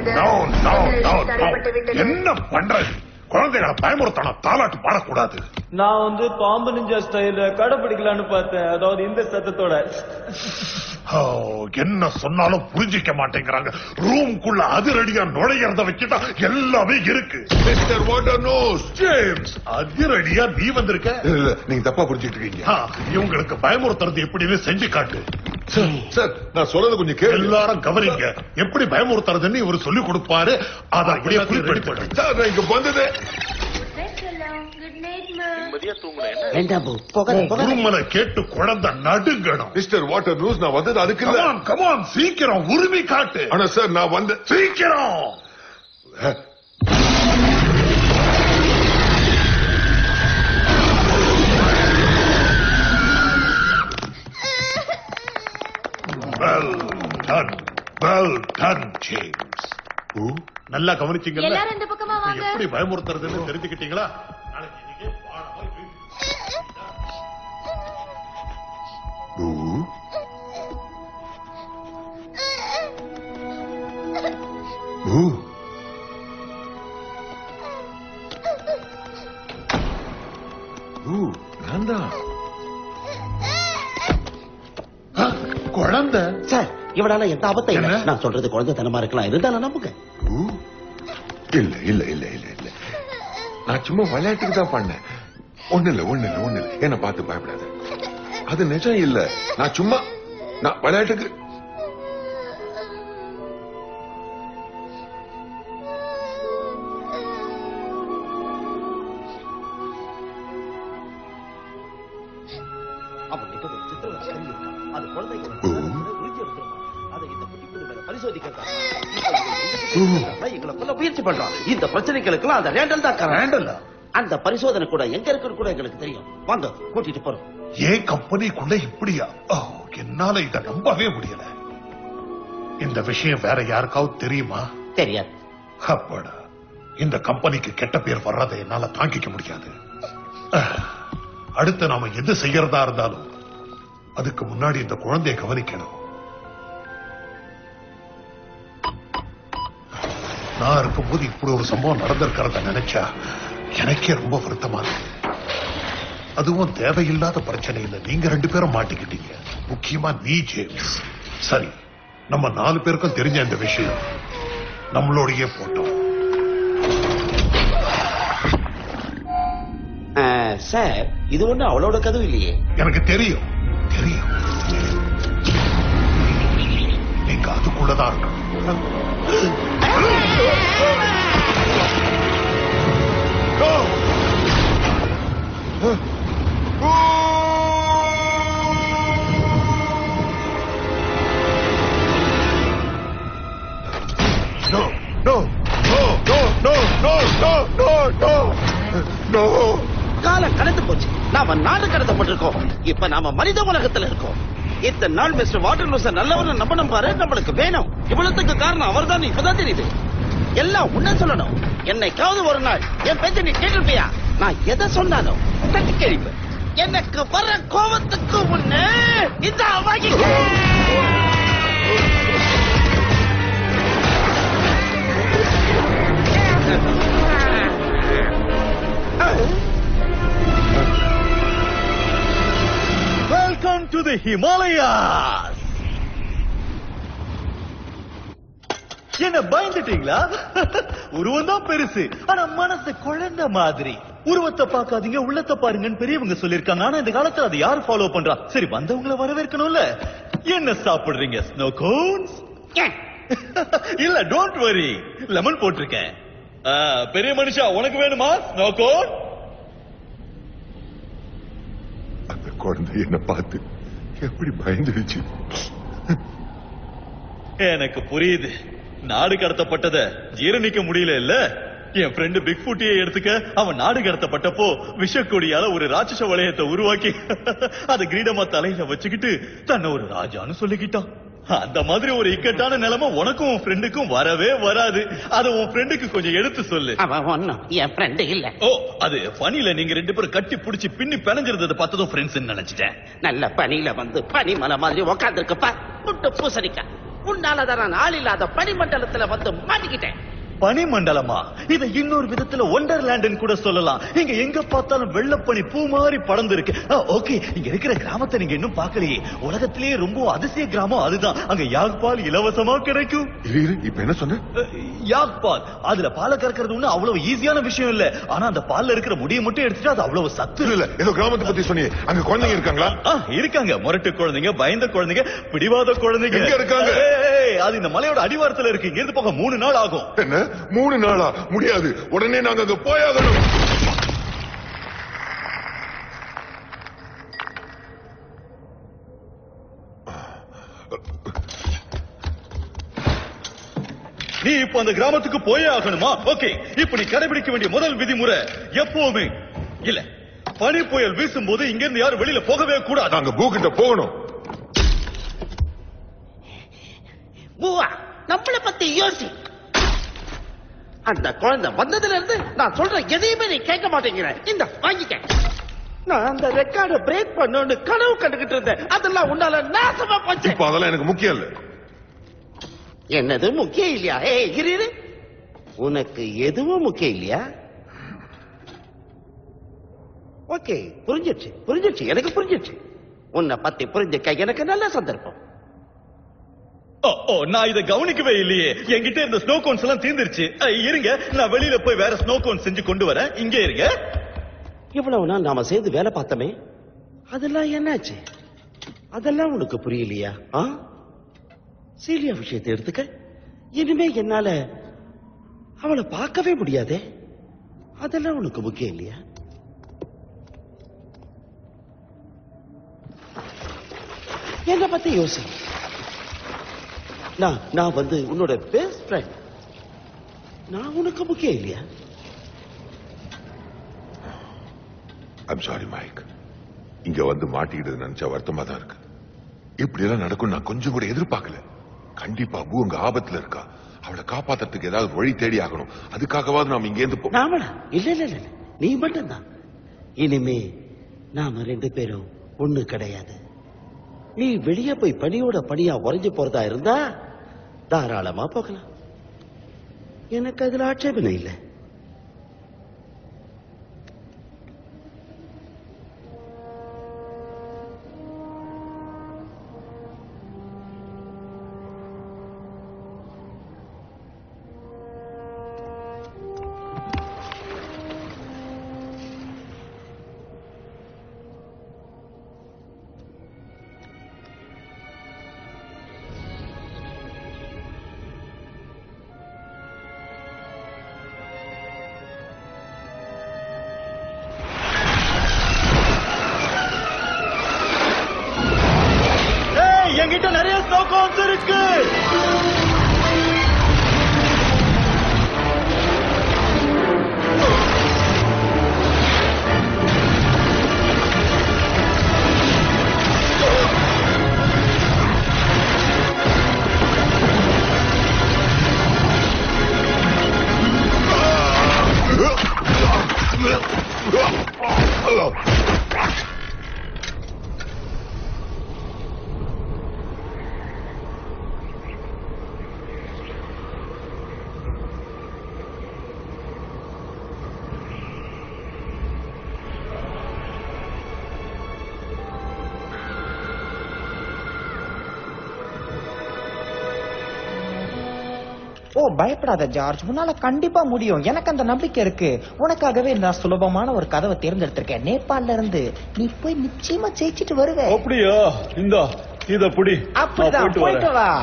[SPEAKER 4] என்ன பண்ற? குழந்தைகளை பயமுறுத்தணும், தாலாட்டு பாடக்கூடாது.
[SPEAKER 3] நான் வந்து பாம்பு நிஞ்சா ஸ்டைல கடைபிடிக்கலான்னு பார்த்தேன், அதாவது இந்த சத்தத்தோட.
[SPEAKER 4] என்ன சொன்னாலும் புரிஞ்சிக்க மாட்டேங்கிறாங்க. ரூம்குள்ள அதிரடியா நுழையறத வச்சுட்டா எல்லாமே இருக்கு.
[SPEAKER 8] மிஸ்டர் வாட்டர் நோஸ்
[SPEAKER 4] ஜேம்ஸ், அதிரடியா நீ வந்திருக்க.
[SPEAKER 8] நீங்க தப்பா புரிஞ்சுட்டு இருக்கீங்க.
[SPEAKER 4] இவங்களுக்கு பயமுறுத்துறது எப்படின்னு செஞ்சு காட்டு.
[SPEAKER 8] சார், நான் சொல்றது கொஞ்சம் கேளு.
[SPEAKER 4] எல்லாரும் கவனிங்க. எப்படி பயமுறுத்துறதுன்னு இவர் சொல்லி கொடுப்பாரு. அதை அப்படியே குறிப்பிட்டு
[SPEAKER 8] சார், நான் இங்க வந்தது
[SPEAKER 4] கேட்டு குழந்தை நடுங்கணும்.
[SPEAKER 8] மிஸ்டர் வாட்டர் நியூஸ், நான் வந்தது அதுக்கு இல்ல.
[SPEAKER 4] கமான், சீக்கிரம் உரிமை காட்டு.
[SPEAKER 8] ஆனா சார், நான் வந்து
[SPEAKER 4] சீக்கிரம். Well done, well done James. நல்லா கவனிச்சீங்க.
[SPEAKER 1] எல்லாரும் இந்த பக்கமா வாங்க.
[SPEAKER 4] எப்படி பயமுறுத்துறதுன்னு தெரிஞ்சுக்கிட்டீங்களா? குழந்தை
[SPEAKER 2] சார், இவனால எந்த ஆபத்தை இல்லை. நான் சொல்றது குழந்தை தனமா இருக்கலாம், இருந்தாலும் நம்புங்க.
[SPEAKER 8] இல்ல இல்ல இல்ல இல்ல இல்ல நான் சும்மா விளையாட்டுக்கு தான் பண்ணேன். ஒண்ணு இல்ல ஒண்ணு இல்ல ஒண்ணு இல்ல என்ன பார்த்து பயப்படாத. அது நிஜம் இல்ல. நான் சும்மா நான் விளையாட்டுக்கு.
[SPEAKER 2] முயற்சி பண்றான். இந்த பிரச்சனைகளுக்கு அந்த ரேண்டல் தான் காரணம். அந்த பரிசோதனை கூட எங்க இருக்குன்னு கூட எங்களுக்கு தெரியும். வாங்க, கூட்டிட்டு போறோம்.
[SPEAKER 4] ஏன் கம்பெனிக்குள்ள இப்படியா? என்னால இத நம்பவே முடியல. இந்த விஷயம் வேற யாருக்காவது தெரியுமா?
[SPEAKER 2] தெரியாது.
[SPEAKER 4] அப்பாடா, இந்த கம்பெனிக்கு கெட்ட பேர் வர்றதை என்னால தாங்கிக்க முடியாது. அடுத்து நாம எது செய்யறதா இருந்தாலும் அதுக்கு முன்னாடி இந்த குழந்தையை கவனிக்கணும். நான் இருக்கும்போது இப்படி ஒரு சம்பவம் நடந்திருக்கிறத நினைச்சா எனக்கே ரொம்ப வருத்தமா இருக்கு. அதுவும் தேவையில்லாத பிரச்சனையில நீங்க ரெண்டு பேரும் மாட்டிக்கிட்டீங்க. முக்கியமா நீ ஜேம்ஸ். சரி, நம்ம நாலு பேருக்கும் தெரிஞ்ச இந்த விஷயம் நம்மளோடயே போட்டோம்.
[SPEAKER 2] சார், இது ஒண்ணு அவளோட கதவு இல்லையே.
[SPEAKER 4] எனக்கு தெரியும் தெரியும் நீங்க அதுக்குள்ளதான் இருக்கணும்.
[SPEAKER 8] No, no, no, no, no, no, no, no, no, no.
[SPEAKER 2] காலம் கடந்து போச்சு. நாம நாடு கடத்தப்பட்டிருக்கோம். இப்ப நாம மனித உலகத்துல இருக்கோம். இத்தனை நாள் மிஸ்டர் வாட்டர் லூஸ் நல்லவன்னு நம்பணும் பாரு. நம்மளுக்கு வேணும். இவ்வளவுக்கு காரணம் அவர் தான். இப்பதான் தெரியுது. எல்லாம் உன்ன சொல்லணும். என்னைக்காவது ஒரு நாள் என் பேச்ச நீ கேட்டிருப்பியா? நான் எதை சொன்னாலும் தட்டி கேள்வி. எனக்கு வர கோபத்துக்கு முன்னே இந்த வாங்கிக்க.
[SPEAKER 14] Welcome to the Himalayas. என்ன பயந்துட்டீங்களா? உருவம் தான் பெருசு, ஆனா மனசு குழந்தை மாதிரி. உருவத்தை பார்க்காதீங்க, உள்ளத்தை பாருங்கன்னு பெரியவங்க சொல்லிருக்காங்க. ஆனா இந்த காலத்துல அது யாரு ஃபாலோ பண்றா? சரி, வந்தவங்களை வரவேற்கணும்ல. என்ன சாப்பிடுறீங்க? Snow cones? இல்ல, டோன்ட் வரி, லெமன் போட்டிருக்கேன். பெரிய மனுஷா, உனக்கு வேணுமா ஸ்னோ கோன்?
[SPEAKER 8] அந்த குழந்தை என்ன பார்த்து எப்படி பயந்துடுச்சு.
[SPEAKER 14] எனக்கு புரியுது. நாடு கடத்தப்பட்டத ஜீரணிக்க முடியல இல்ல. என் ஃப்ரெண்டு பிக் ஃபுட்டியை எடுத்துக்க. அவன் நாடு கடத்தப்பட்டப்போ விஷக்கொடியால ஒரு ராட்சச வளையத்தை உருவாக்கி அதை கிரீடமா தலையில வச்சுக்கிட்டு தன்னை ஒரு ராஜான்னு சொல்லிக்கிட்டான். அந்த மாதிரி ஒரு இக்கட்டான நிலைமை உனக்கும் உன் ஃப்ரெண்டுக்கும் வரவே வராது. அத உன் ஃப்ரெண்டுக்கு கொஞ்சம் எடுத்து சொல்லு.
[SPEAKER 2] அவன் ஒண்ணும் என் ஃப்ரெண்டு இல்ல.
[SPEAKER 14] ஓ, அது பனியில நீங்க ரெண்டு பேரும் கட்டி புடிச்சு பின்னி பிணைஞ்சிருந்தது பார்த்ததும் ஃப்ரெண்ட்ஸ் நினைச்சிட்டேன்.
[SPEAKER 2] நல்ல பனியில வந்து பனிமலை மாதிரி உக்காந்துருக்கப்பா. புட்டு பூசணிக்கா. உன்னாலதான் நான் ஆள் இல்லாத பனிமண்டலத்துல வந்து மாட்டிக்கிட்டேன்.
[SPEAKER 14] பனி மண்டலமா? இத இன்னொரு விதத்துல ஒண்டர்லேண்ட் கூட சொல்லலாம். இங்க எங்க பார்த்தாலும் வெள்ளப்பனி பூ மாதிரி படர்ந்து இருக்கு. ஓகே, இங்க இருக்கிற கிராமத்தை நீங்க இன்னும் பார்க்கலையே. உலகத்திலேயே ரொம்ப அதிசய கிராமம் அதுதான். அங்க யாக்பால் இலவசமா கிடைக்கும்.
[SPEAKER 8] இப்ப என்ன சொன்ன?
[SPEAKER 14] யாக்பால், அதுல பாலை கறக்கிறது ஒண்ணு அவ்வளவு ஈஸியான விஷயம் இல்ல. ஆனா அந்த பால்ல இருக்கிற முடியை மட்டும் எடுத்துட்டு அது அவ்வளவு சத்து
[SPEAKER 8] இல்ல. ஏதோ கிராமத்தை பத்தி சொன்னீங்க. அங்க குழந்தைங்க இருக்காங்களா?
[SPEAKER 14] இருக்காங்க. முரட்டு குழந்தைங்க, பயந்த குழந்தைங்க, பிடிவாத குழந்தைங்க.
[SPEAKER 8] எங்க இருக்காங்க?
[SPEAKER 14] அது இந்த மலையோட அடிவாரத்துல இருக்கு. இங்க இருந்து போக மூணு நாள் ஆகும்.
[SPEAKER 8] என்ன மூணு நாளா? முடியாது. உடனே நாங்க அங்க போயாகணும்.
[SPEAKER 14] நீ இப்ப அந்த கிராமத்துக்கு போயே ஆகணுமா? ஓகே, இப்ப நீ கடைபிடிக்க வேண்டிய முதல் விதிமுறை எப்பவுமே இல்ல, பனி புயல் வீசும் போது இங்க இருந்து யாரும் வெளியில போகவே கூடாது.
[SPEAKER 8] நாங்க பூக்கிட்ட போகணும்.
[SPEAKER 2] பூவா, நம்மள பத்தி யோசி. அந்த குழந்தை வந்ததுல இருந்து நான் சொல்ற எதையுமே நீ கேட்க மாட்டேங்கிற. இந்த வாங்கிக்க. நான் அந்த ரெக்கார்ட பிரேக் பண்ணணும்னு கனவு கண்டுகிட்டு இருந்தேன். அதெல்லாம் உன்னால நாசமா போச்சு.
[SPEAKER 8] இப்ப அதெல்லாம் எனக்கு முக்கியம் இல்ல.
[SPEAKER 2] என்னது முக்கியம் இல்லையா? ஏய் இரு, உனக்கு எதுவும் முக்கியம் இல்லையா? ஓகே, புரிஞ்சிருச்சு புரிஞ்சிருச்சு எனக்கு புரிஞ்சிருச்சு. உன்னை பத்தி புரிஞ்சுக்க எனக்கு நல்ல சந்தர்ப்பம்.
[SPEAKER 14] ஓ ஓ நான் இதை கவனிக்கவே இல்லையே. என்கிட்ட இருந்த ஸ்னோ கோன்ஸ் எல்லாம் தீர்ந்துருச்சு. இருங்க, நான் வெளியில போய் வேற ஸ்னோ கோன் செஞ்சு கொண்டு வரேன். இங்கே இருங்க.
[SPEAKER 2] இவ்வளவு நாள் நாம சேர்ந்து வேலை பார்த்தோமே, அதெல்லாம் என்னாச்சு? அதெல்லாம் உனக்கு புரியலையா? ஆ, சீலியா விஷயத்தை எடுத்துக்க. இனிமே என்னால அவளை பார்க்கவே முடியாதே. அதெல்லாம் உனக்கு முக்கியம் இல்லையா? என்ன பத்தி யோசி. நான் நான் வந்து உன்னோட பெஸ்ட் ஃப்ரெண்ட். நான் உனக்கு முக்கியம் இல்லையா?
[SPEAKER 8] I'm sorry Mike. இங்க வந்து மாட்டிக்கிட்டு நினைச்சா வருத்தமா தான் இருக்கு. இப்படி எல்லாம் நடக்கும் நான் கொஞ்சம் கூட எதிர்பார்க்கல. கண்டிப்பா பூ உங்க ஆபத்துல இருக்கா. அவளை காப்பாத்துறதுக்கு ஏதாவது வழி தேடி ஆகணும். அதுக்காகவாது நாம இங்க இருந்து
[SPEAKER 2] நாமளா? இல்ல இல்ல இல்ல, நீ மட்டும் தான். இனிமே நாம ரெண்டு பேரும் ஒண்ணு கிடையாது. நீ வெளியே போய் பனியோட பனியா உறைஞ்சு போறதா இருந்தா தாராளமா போகலாம். எனக்கு அதுல ஆட்சேபனை இல்லை.
[SPEAKER 14] என்கிட்ட நிறைய ஸ்னோ கோன்ஸ் இருக்கு.
[SPEAKER 10] ஓ, பயப்படாத ஜார்ஜ், உன்னால கண்டிப்பா முடியும். எனக்கு அந்த நம்பிக்கை இருக்கு. உனக்காகவே நான் சுலபமான ஒரு கதவை தேர்ந்தெடுத்திருக்கேன். நேபாள்ல இருந்து நீ போய் நிச்சயமா ஜெயிச்சிட்டு வருவே.
[SPEAKER 14] அப்படியா? இந்தா இத புடி.
[SPEAKER 10] அப்படிதான், போயிட்டு வா.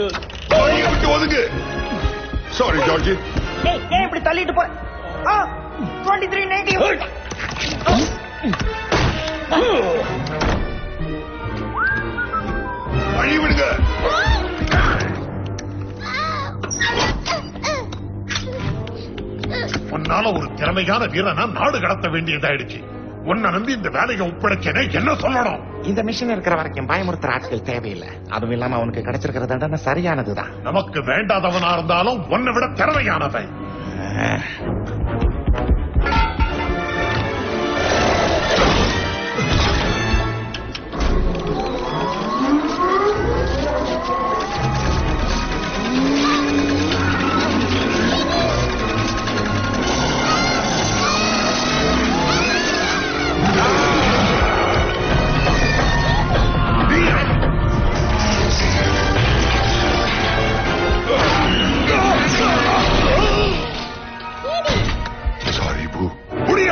[SPEAKER 8] Sorry George.
[SPEAKER 10] ஏய், ஏன் இப்படி தள்ளிட்டு போற? இருபத்தி மூன்று நைன்டி.
[SPEAKER 8] வழி விடுங்க. உன்னால ஒரு திறமையான வீரனா நாடு கடத்த வேண்டியதாயிடுச்சு. உன்னை நம்பி இந்த வேலையை ஒப்படைச்சேனே, என்ன சொல்லணும்?
[SPEAKER 9] இந்த மிஷன் இருக்கிற வரைக்கும் பயமுறுத்துற ஆட்கள் தேவையில்லை. அதுவும் இல்லாம அவனுக்கு கிடைச்சிருக்கிற தண்டனை சரியானதுதான்.
[SPEAKER 8] நமக்கு வேண்டாதவனா இருந்தாலும் உன்னை விட திறமையானவன்.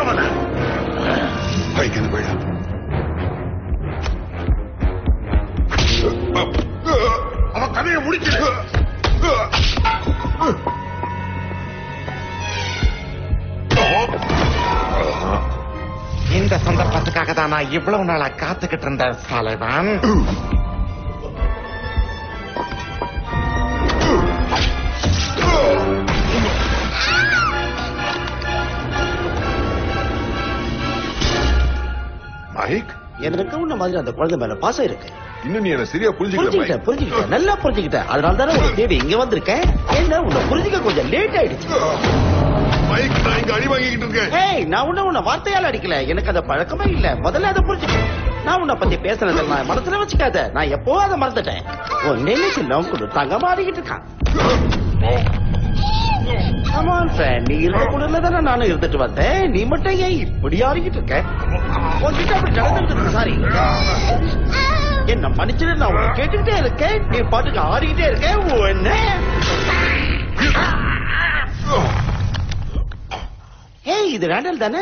[SPEAKER 4] அவன பைக்கு போயிட அவன் கதையை முடிச்சு
[SPEAKER 9] இந்த சந்தர்ப்பத்துக்காக தான் நான் இவ்வளவு நாளா காத்துக்கிட்டு இருந்தேன் சாலைவான்.
[SPEAKER 8] மைக்,
[SPEAKER 2] எனக்கு உன்ன மாதிரி அந்த குழந்தை மேல பாசம் இருக்கு.
[SPEAKER 8] இன்னும் நீ என்ன சரியா புரிஞ்சுக்கிட்ட
[SPEAKER 2] புரிஞ்சுக்கிட்டேன் புரிஞ்சுக்கிட்டேன் நல்லா புரிஞ்சுக்கிட்டேன். அதனால தானே உன்னை தேடி இங்க வந்திருக்கேன். என்ன உன்னை புரிஞ்சுக்க கொஞ்சம் லேட் ஆயிடுச்சு.
[SPEAKER 8] மைக், நான் இங்க அடி வாங்கிக்கிட்டு இருக்கேன்.
[SPEAKER 2] ஏய், நான் உன்ன உன்ன வார்த்தையால அடிக்கல. எனக்கு அந்த பழக்கமே இல்ல. முதல்ல அதை புரிஞ்சுக்க. நான் உன்னை பத்தி பேசுனதை நான் மனசுல வச்சுக்காத. நான் எப்போ அதை மறந்துட்டேன். உன் நினைச்சு நம் கொடு தங்கமா ஆடிக்கிட்டு இருக்கான். நீ இருக்க கூட தானே நானும் இருந்துட்டு வந்தேன். நீ மட்டும் ஏன் இப்படி ஆடிக்கிட்டு இருக்க? உன்கிட்ட அப்படி நடந்துட்டு சாரி என்ன மன்னிச்சிட்டு நான் உன்னை கேட்டுக்கிட்டே இருக்கேன். நீ பாட்டுக்கு ஆடிக்கிட்டே இருக்கேன். என்ன ஏய், இது ரேண்டல் தானே?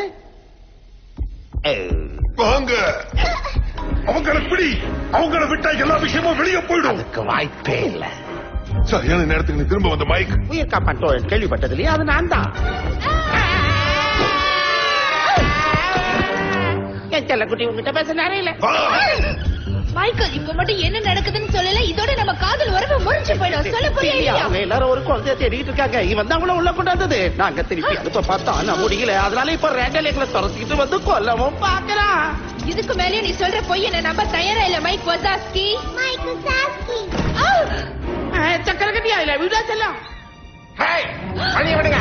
[SPEAKER 4] வாங்க, அவங்கள பிடி. அவங்கள விட்டா எல்லா விஷயமும் வெளியே போயிடும்.
[SPEAKER 9] அதுக்கு வாய்ப்பே இல்ல.
[SPEAKER 8] சரியான நேரத்துக்கு நீ திரும்ப வந்த மைக்.
[SPEAKER 2] உயிர் காப்பாற்றோம் கேள்விப்பட்டது இல்லையா? அது நான் தான். என் செல்லக்குட்டி உங்ககிட்ட பேச நேரம் இல்ல.
[SPEAKER 1] மைக்கேல், இங்க மட்டும் என்ன நடக்குதுன்னு சொல்லல. இதோட நம்ம காதல் உறவு முறிஞ்சு போயிடும். சொல்ல புரியலையா?
[SPEAKER 2] அவங்க எல்லாரும் ஒரு குழந்தைய தேடிட்டு இருக்காங்க. இவன் தான் அவளை உள்ள கொண்டாந்தது. நாங்க திருப்பி அனுப்ப பார்த்தா நான் முடியல. அதனால இப்ப ரேண்டல் எங்களை துரத்திக்கிட்டு வந்து கொல்லவும் பாக்குறான்.
[SPEAKER 1] இதுக்கு மேலே நீ சொல்ற பொய் என்ன நம்ப தயாரா இல்ல மைக் வசாஸ்கி.
[SPEAKER 11] மைக் வசாஸ்கி.
[SPEAKER 2] சக்கர கட்டியா இல்ல வீடா செல்லாம். வழி விடுங்க.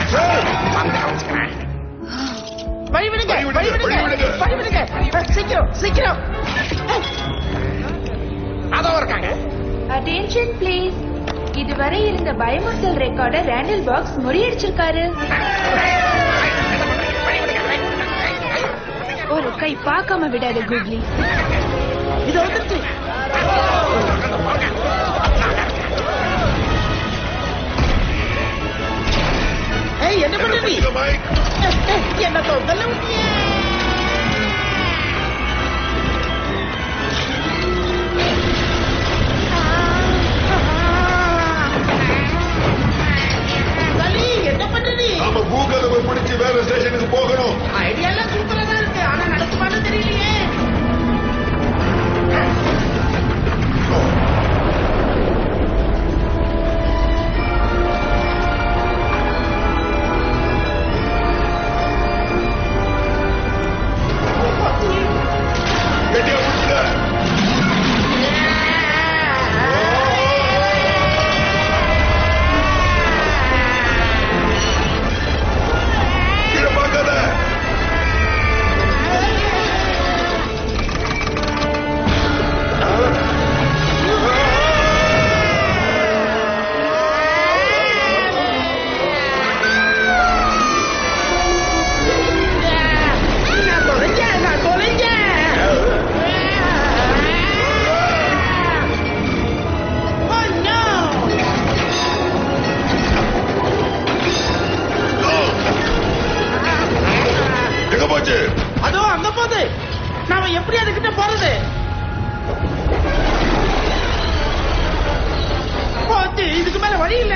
[SPEAKER 2] வழி விடுங்க. வழி விடுங்க. வழி விடுங்க. சீக்கிரம் சீக்கிரம். அதோ இருக்காங்க.
[SPEAKER 1] Attention please. இதுவரை இருந்த பயோமெடிக்கல் ரெக்கார்டர் ரேண்டல் பாக்ஸ் முறியடிச்சிருக்காரு. ஒரு கை பார்க்காம விடாத குட்லி.
[SPEAKER 2] இது வந்துருச்சு. ஏய், என்ன பண்ணுறீ? என்ன தொந்தரவு விட்டியே? என்ன பண்றீ?
[SPEAKER 8] நாம பூகதவை பிடிச்சு வேற ஸ்டேஷனுக்கு போகணும்.
[SPEAKER 2] ஐடியா எல்லாம் சூப்பரா தான் இருக்கு. ஆனா நடக்குமான்னு தெரியலையே. அதோ அங்க போகுது. நாம எப்படி அதுகிட்ட போறது? போச்சு. இதுக்கு மேல வழி இல்ல.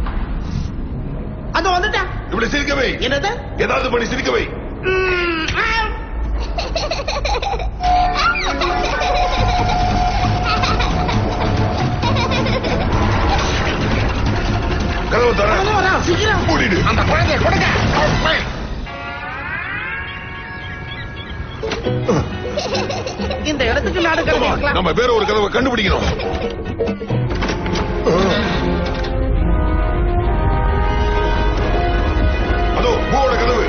[SPEAKER 2] அதோ வந்துட்டா.
[SPEAKER 8] இப்படி சிரிக்கவை.
[SPEAKER 2] என்னது?
[SPEAKER 8] ஏதாவது பண்ணி சிரிக்கவை. கதவு தர.
[SPEAKER 2] சீக்கிரம்
[SPEAKER 8] மூடிடு.
[SPEAKER 9] அந்த குழந்தைய கொடுங்க.
[SPEAKER 2] இந்த இடத்துக்கு நாடு
[SPEAKER 8] நம்ம வேற ஒரு கதவை கண்டுபிடிக்கணும். அதோ பூவோட கதவு.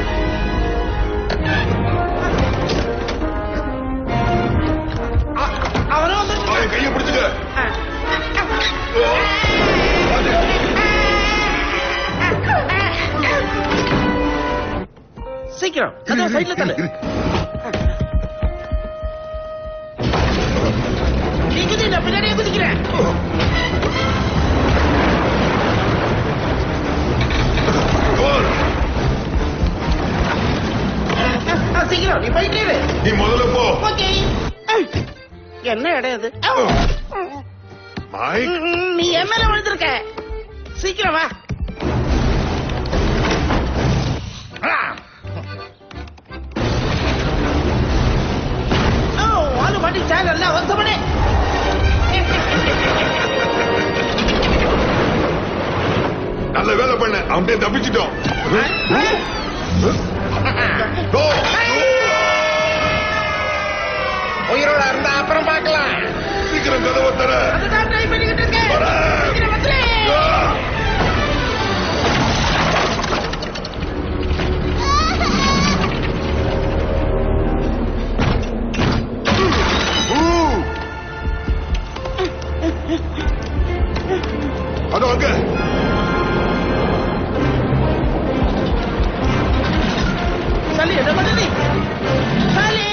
[SPEAKER 2] அவரும் வந்து
[SPEAKER 8] கையை பிடிச்சுக்க.
[SPEAKER 2] சீக்கிரம் கதவு சைட்ல தள்ளு. நீ குதி, நான் பின்னாடியே குதிக்கிறேன். சீக்கிரம் நீ போயிட்டே இரு.
[SPEAKER 8] நீ முதல்ல போ.
[SPEAKER 2] ஓகே. என்ன இடம் இது?
[SPEAKER 8] மைக்,
[SPEAKER 2] நீ என் மேல விழுந்திருக்க. சீக்கிரம் வா. அது பாட்டி சார் நல்லா அவசரப்படு.
[SPEAKER 8] நல்ல வேலை பண்ண, அவன்கிட்ட தப்பிச்சிட்டோம்.
[SPEAKER 9] உயிரோட இருந்தா அப்புறம் பார்க்கலாம்.
[SPEAKER 8] சீக்கிரம் கதவை தர.
[SPEAKER 2] அதுதான் ட்ரை பண்ணிக்கிட்டு இருக்கேன். சீக்கிரம் வந்துரு.
[SPEAKER 8] அதோ அங்க.
[SPEAKER 2] சலி என்ன பண்ண நீ? சலி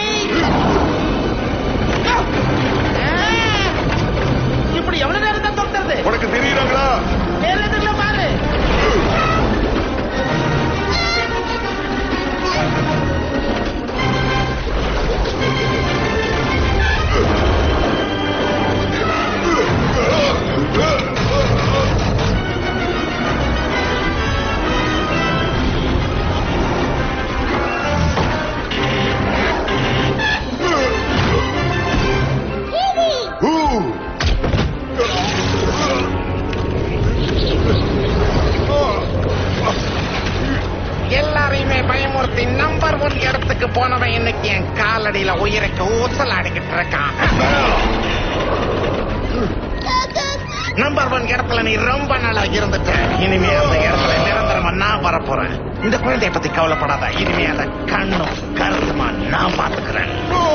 [SPEAKER 2] இப்படி எவ்வளவு நேரம் தான் தொடுறது?
[SPEAKER 8] உனக்கு தெரியுறாங்களா?
[SPEAKER 2] வேற எதுல பாரு.
[SPEAKER 9] எல்லாரையுமே பயமுறுத்தி நம்பர் ஒன் இடத்துக்கு போனவன் இன்னைக்கு என் காலடியில உயிருக்கு ஊசலாடிக்கிட்டு இருக்கான். நம்பர் ஒன் இடத்துல நீ ரொம்ப நாளா இருந்துட்ட. இனிமே அந்த இடத்துல நிரந்தரமா நான் வரப்போறேன். இந்த குழந்தைய பத்தி கவலைப்படாத. இனிமே அந்த கண்ணும் கருத்துமா நான் பாத்துக்கிறேன்.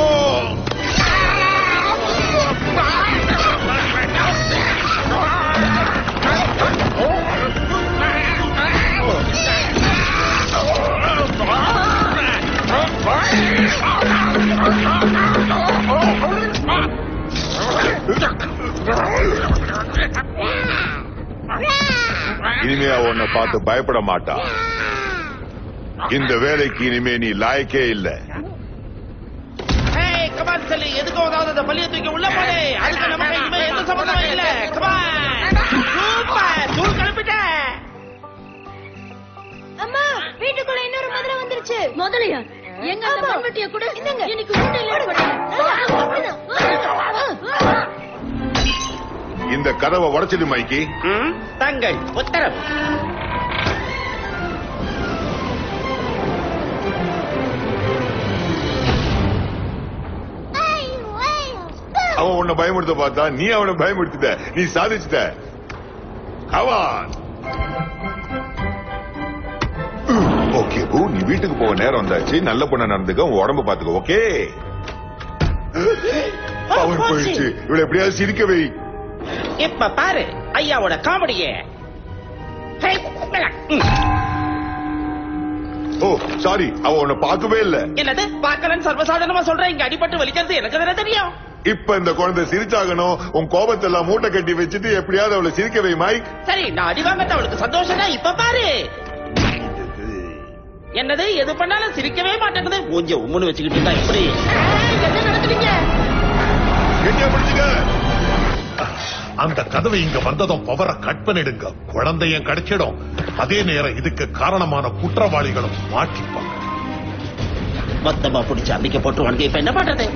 [SPEAKER 8] இனிமே உன்னை பார்த்து பயப்பட மாட்டா. இந்த வேலைக்கு இனிமே நீ லாயக்கே இல்ல.
[SPEAKER 2] ஏய் கமான் சலி, எதுக்கும் அதாவது அந்த பள்ளியை தூக்கி உள்ள போடு. அதுக்கு நமக்கு இனிமே எந்த சம்பந்தமும் இல்ல. கமான் சூப்பர், தூள் கிளம்பிட்ட.
[SPEAKER 15] அம்மா, வீட்டுக்குள்ள இன்னொரு மதுரை வந்துருச்சு. முதலையா? எங்க அந்த மண்வெட்டிய கூட இன்னைக்கு ஊட்டில போடுங்க.
[SPEAKER 8] இந்த கதவை உடைச்சிடு மைக்கி.
[SPEAKER 2] தங்கள் உத்தரவு.
[SPEAKER 8] அவன் உன்னை பயமுறுத்த பார்த்தா நீ அவனை பயமுறுத்திட்ட. நீ சாதிச்சிட்ட. அவன் ஓகே பூ, நீ வீட்டுக்கு போக நேரம் வந்தாச்சு. நல்ல பொண்ண நடந்துக்க, உன் உடம்ப பாத்துக்க. ஓகே, அவர் போயிடுச்சு. இவளை எப்படியாவது சிரிக்க வை.
[SPEAKER 2] இப்ப பாரு ஐயாவோட காமெடியே.
[SPEAKER 8] ஓ சாரி, அவ உன்னை பார்க்கவே இல்ல.
[SPEAKER 2] என்னது பார்க்கலன்னு சர்வசாதாரணமா சொல்றேன். இங்க அடிபட்டு வலிக்கிறது எனக்கு தானே தெரியும்.
[SPEAKER 8] இப்ப இந்த குழந்தை சிரிச்சாகணும். உன் கோபத்தை எல்லாம் மூட்டை கட்டி வச்சுட்டு எப்படியாவது அவளை சிரிக்க வை மைக்.
[SPEAKER 2] சரி, நான் அடி வாங்கத்த அவளுக்கு சந்தோஷம் தான். இப்ப பாரு என்னது, எது பண்ணாலும் சிரிக்கவே மாட்டேங்குது. கொஞ்சம் உம்முன்னு வச்சுக்கிட்டு இருந்தா எப்படி? என்ன நடக்குதுங்க?
[SPEAKER 4] அந்த கதவை இங்க வந்ததும் பவரை கட் பண்ணிடுங்க. குழந்தையும் கிடைச்சிடும். அதே நேரம் இதுக்கு காரணமான குற்றவாளிகளும் மாட்டிப்பாங்க.
[SPEAKER 2] மொத்தமா பிடிச்சு அன்னைக்கு போட்டு வந்து இப்ப என்ன பண்றது?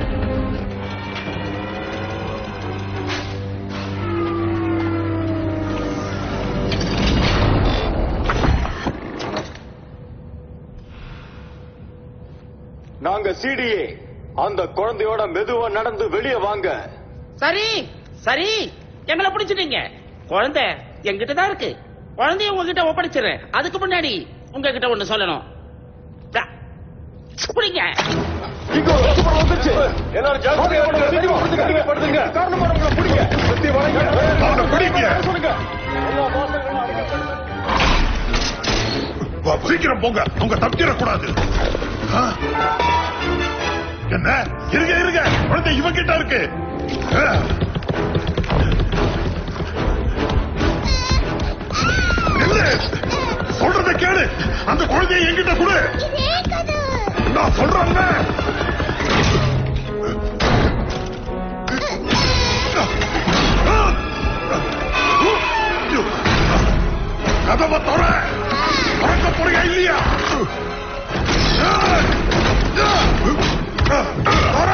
[SPEAKER 13] நாங்க சிடிஏ. அந்த குழந்தையோட மெதுவா நடந்து வெளியே வாங்க.
[SPEAKER 2] சரி சரி, எங்களை பிடிச்சிட்டீங்க. குழந்தை என்கிட்ட தான் இருக்கு. குழந்தைய உங்ககிட்ட ஒப்படைச்சிடுறேன். அதுக்கு முன்னாடி உங்ககிட்ட ஒண்ணு சொல்லணும். பிடிங்க.
[SPEAKER 13] எல்லாரும் ஜாக்கிரதையா படுத்துங்க. காரணமானவங்களை பிடிங்க. சுத்தி வளைங்க.
[SPEAKER 8] அவனை பிடிங்க. சீக்கிரம் போங்க, அவங்க தப்பிடக்கூடாது. என்ன இருங்க இருங்க, குழந்தை இவன் கிட்ட இருக்கு. சொல்றத கேளு. அந்த குழந்தையை என்கிட்ட கொடு.
[SPEAKER 4] நான் சொல்றேன்ல. கதவை தொற, திறக்க போறியா இல்லையா? தொற.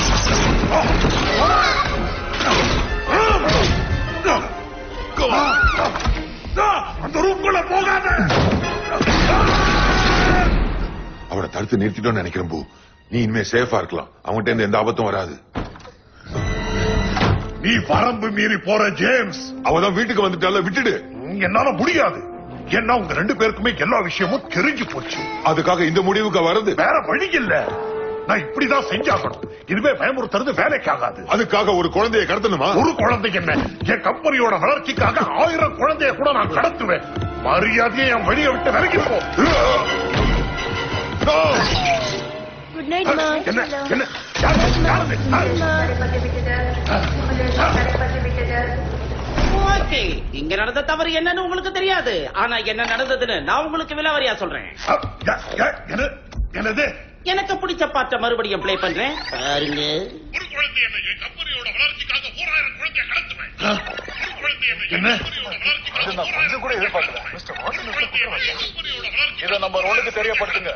[SPEAKER 4] அந்த ரூம்குள்ள போகாத.
[SPEAKER 8] அவனை தடுத்து நிறுத்திட்டோம்னு நினைக்கிறேன் பூ. நீ இனிமே சேஃபா இருக்கலாம். அவன்கிட்ட இருந்து எந்த ஆபத்தும் வராது.
[SPEAKER 4] நீ வரம்பு மீறி போற ஜேம்ஸ்.
[SPEAKER 8] அவதான் வீட்டுக்கு வந்துட்டால, விட்டுடு.
[SPEAKER 4] என்னால முடியாது. ஏன்னா உங்க ரெண்டு பேருக்குமே எல்லா விஷயமும் தெரிஞ்சு போச்சு.
[SPEAKER 8] அதுக்காக இந்த முடிவுக்கு வர்றது
[SPEAKER 4] வேற வழி இல்ல. நான் இப்படிதான் செஞ்சாகணும். இதுவே பயமுறுத்துறது வேலைக்கு ஆகாது.
[SPEAKER 8] அதுக்காக ஒரு குழந்தையை கடத்தணுமா? ஒரு
[SPEAKER 4] குழந்தை என்ன, என் கம்பெனியோட வளர்ச்சிக்காக ஆயிரம் குழந்தைய கூட நான் கடத்துவேன். மரியாதையை என் வழியை விட்டு விலகி போ.
[SPEAKER 15] குட் நைட் மா.
[SPEAKER 4] என்ன என்ன யாரு
[SPEAKER 2] ஓகே, இங்க நடந்த தவறு என்னன்னு உங்களுக்கு தெரியாது. ஆனா என்ன நடந்ததுன்னு நான் உங்களுக்கு விலாவரியா சொல்றேன்.
[SPEAKER 4] என்னது?
[SPEAKER 2] எனக்கு பிடிச்ச பாட்டை மறுபடியும் பிளே பண்றேன் பாருங்க.
[SPEAKER 4] ஒரு குழந்தை என்ன, என் கம்பெனியோட வளர்ச்சிக்காக ஓராயிரம் குழந்தைய கடத்துவேன். ஒரு குழந்தை என்ன, கொஞ்சம் கூட எதிர்பார்க்கல. மிஸ்டர் வாட்சன் இதை நம்ம ரோலுக்கு தெரியப்படுத்துங்க.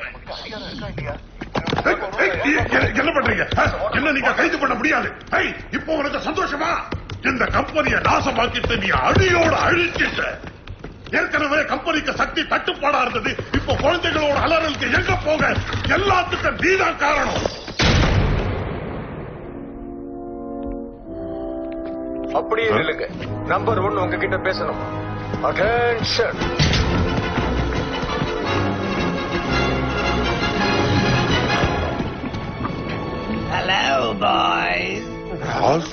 [SPEAKER 4] என்ன பண்றீங்க? என்ன நீங்க கைது பண்ண முடியாது. இப்போ உனக்கு சந்தோஷமா? இந்த கம்பெனியை நாசமாக்கிட்டு நீ அடியோட அழிச்சிட்ட. ஏற்கனவே கம்பெனிக்கு சக்தி தட்டுப்பாடா இருந்தது. இப்போ குழந்தைகளோட அலறலுக்கு எங்க போக? எல்லாத்துக்கும் நீதான் காரணம்.
[SPEAKER 17] அப்படியே இல்லைங்க. நம்பர் ஒன் உங்ககிட்ட பேசணும். அட்டென்ஷன்.
[SPEAKER 6] Hello boys.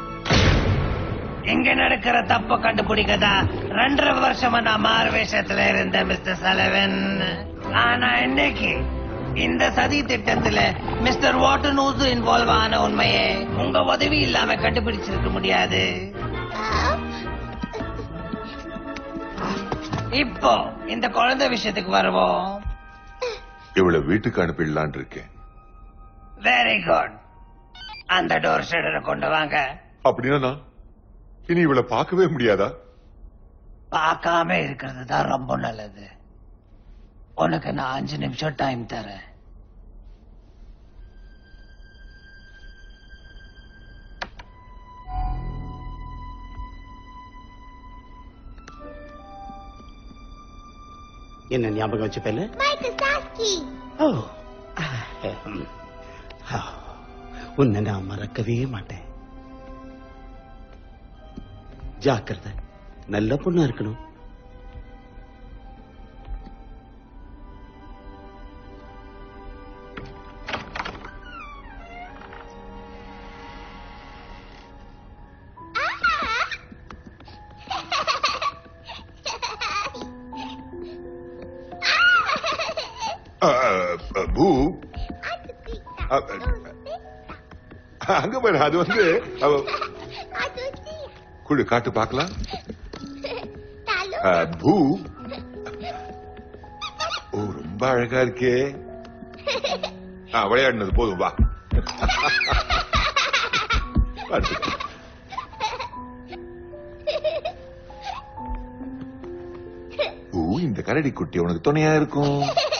[SPEAKER 6] இங்க நடக்கிற தப்ப கண்டுபிடிக்கதா ரெண்டரை வருஷமா நான் மாறு வேஷத்துல இருந்த மிஸ்டர் சலவன். ஆனா இன்னைக்கு இந்த சதி திட்டத்துல மிஸ்டர் வாட்டனூஸ் இன்வால்வ் ஆன உண்மையே உங்க உதவி இல்லாம கண்டுபிடிச்சிருக்க முடியாது. இப்போ இந்த குழந்தை விஷயத்துக்கு வருவோம்.
[SPEAKER 8] இவளை வீட்டுக்கு அனுப்பிடலான் இருக்கேன்.
[SPEAKER 6] Very good. அந்த டோர் ஷட்டரை கொண்டு வாங்க.
[SPEAKER 8] அப்படின்னா இனி இவளை பார்க்கவே முடியாதா?
[SPEAKER 6] பார்க்காம இருக்கிறது தான் ரொம்ப நல்லது. உனக்கு நான் அஞ்சு நிமிஷம் டைம் தரேன்.
[SPEAKER 2] என்ன ஞாபகம் வச்சு பேல? உன்னை நான் மறக்கவே மாட்டேன். ஜாக்கிரதை, நல்ல பொண்ணா இருக்கணும்.
[SPEAKER 8] பூ அங்க பாரு, அது வந்து குழு காட்டு பார்க்கலாம். பூ ஓ ரொம்ப அழகா இருக்கே. விளையாடினது போதும், வா. பூ இந்த கரடி குட்டி உனக்கு துணையா இருக்கும்.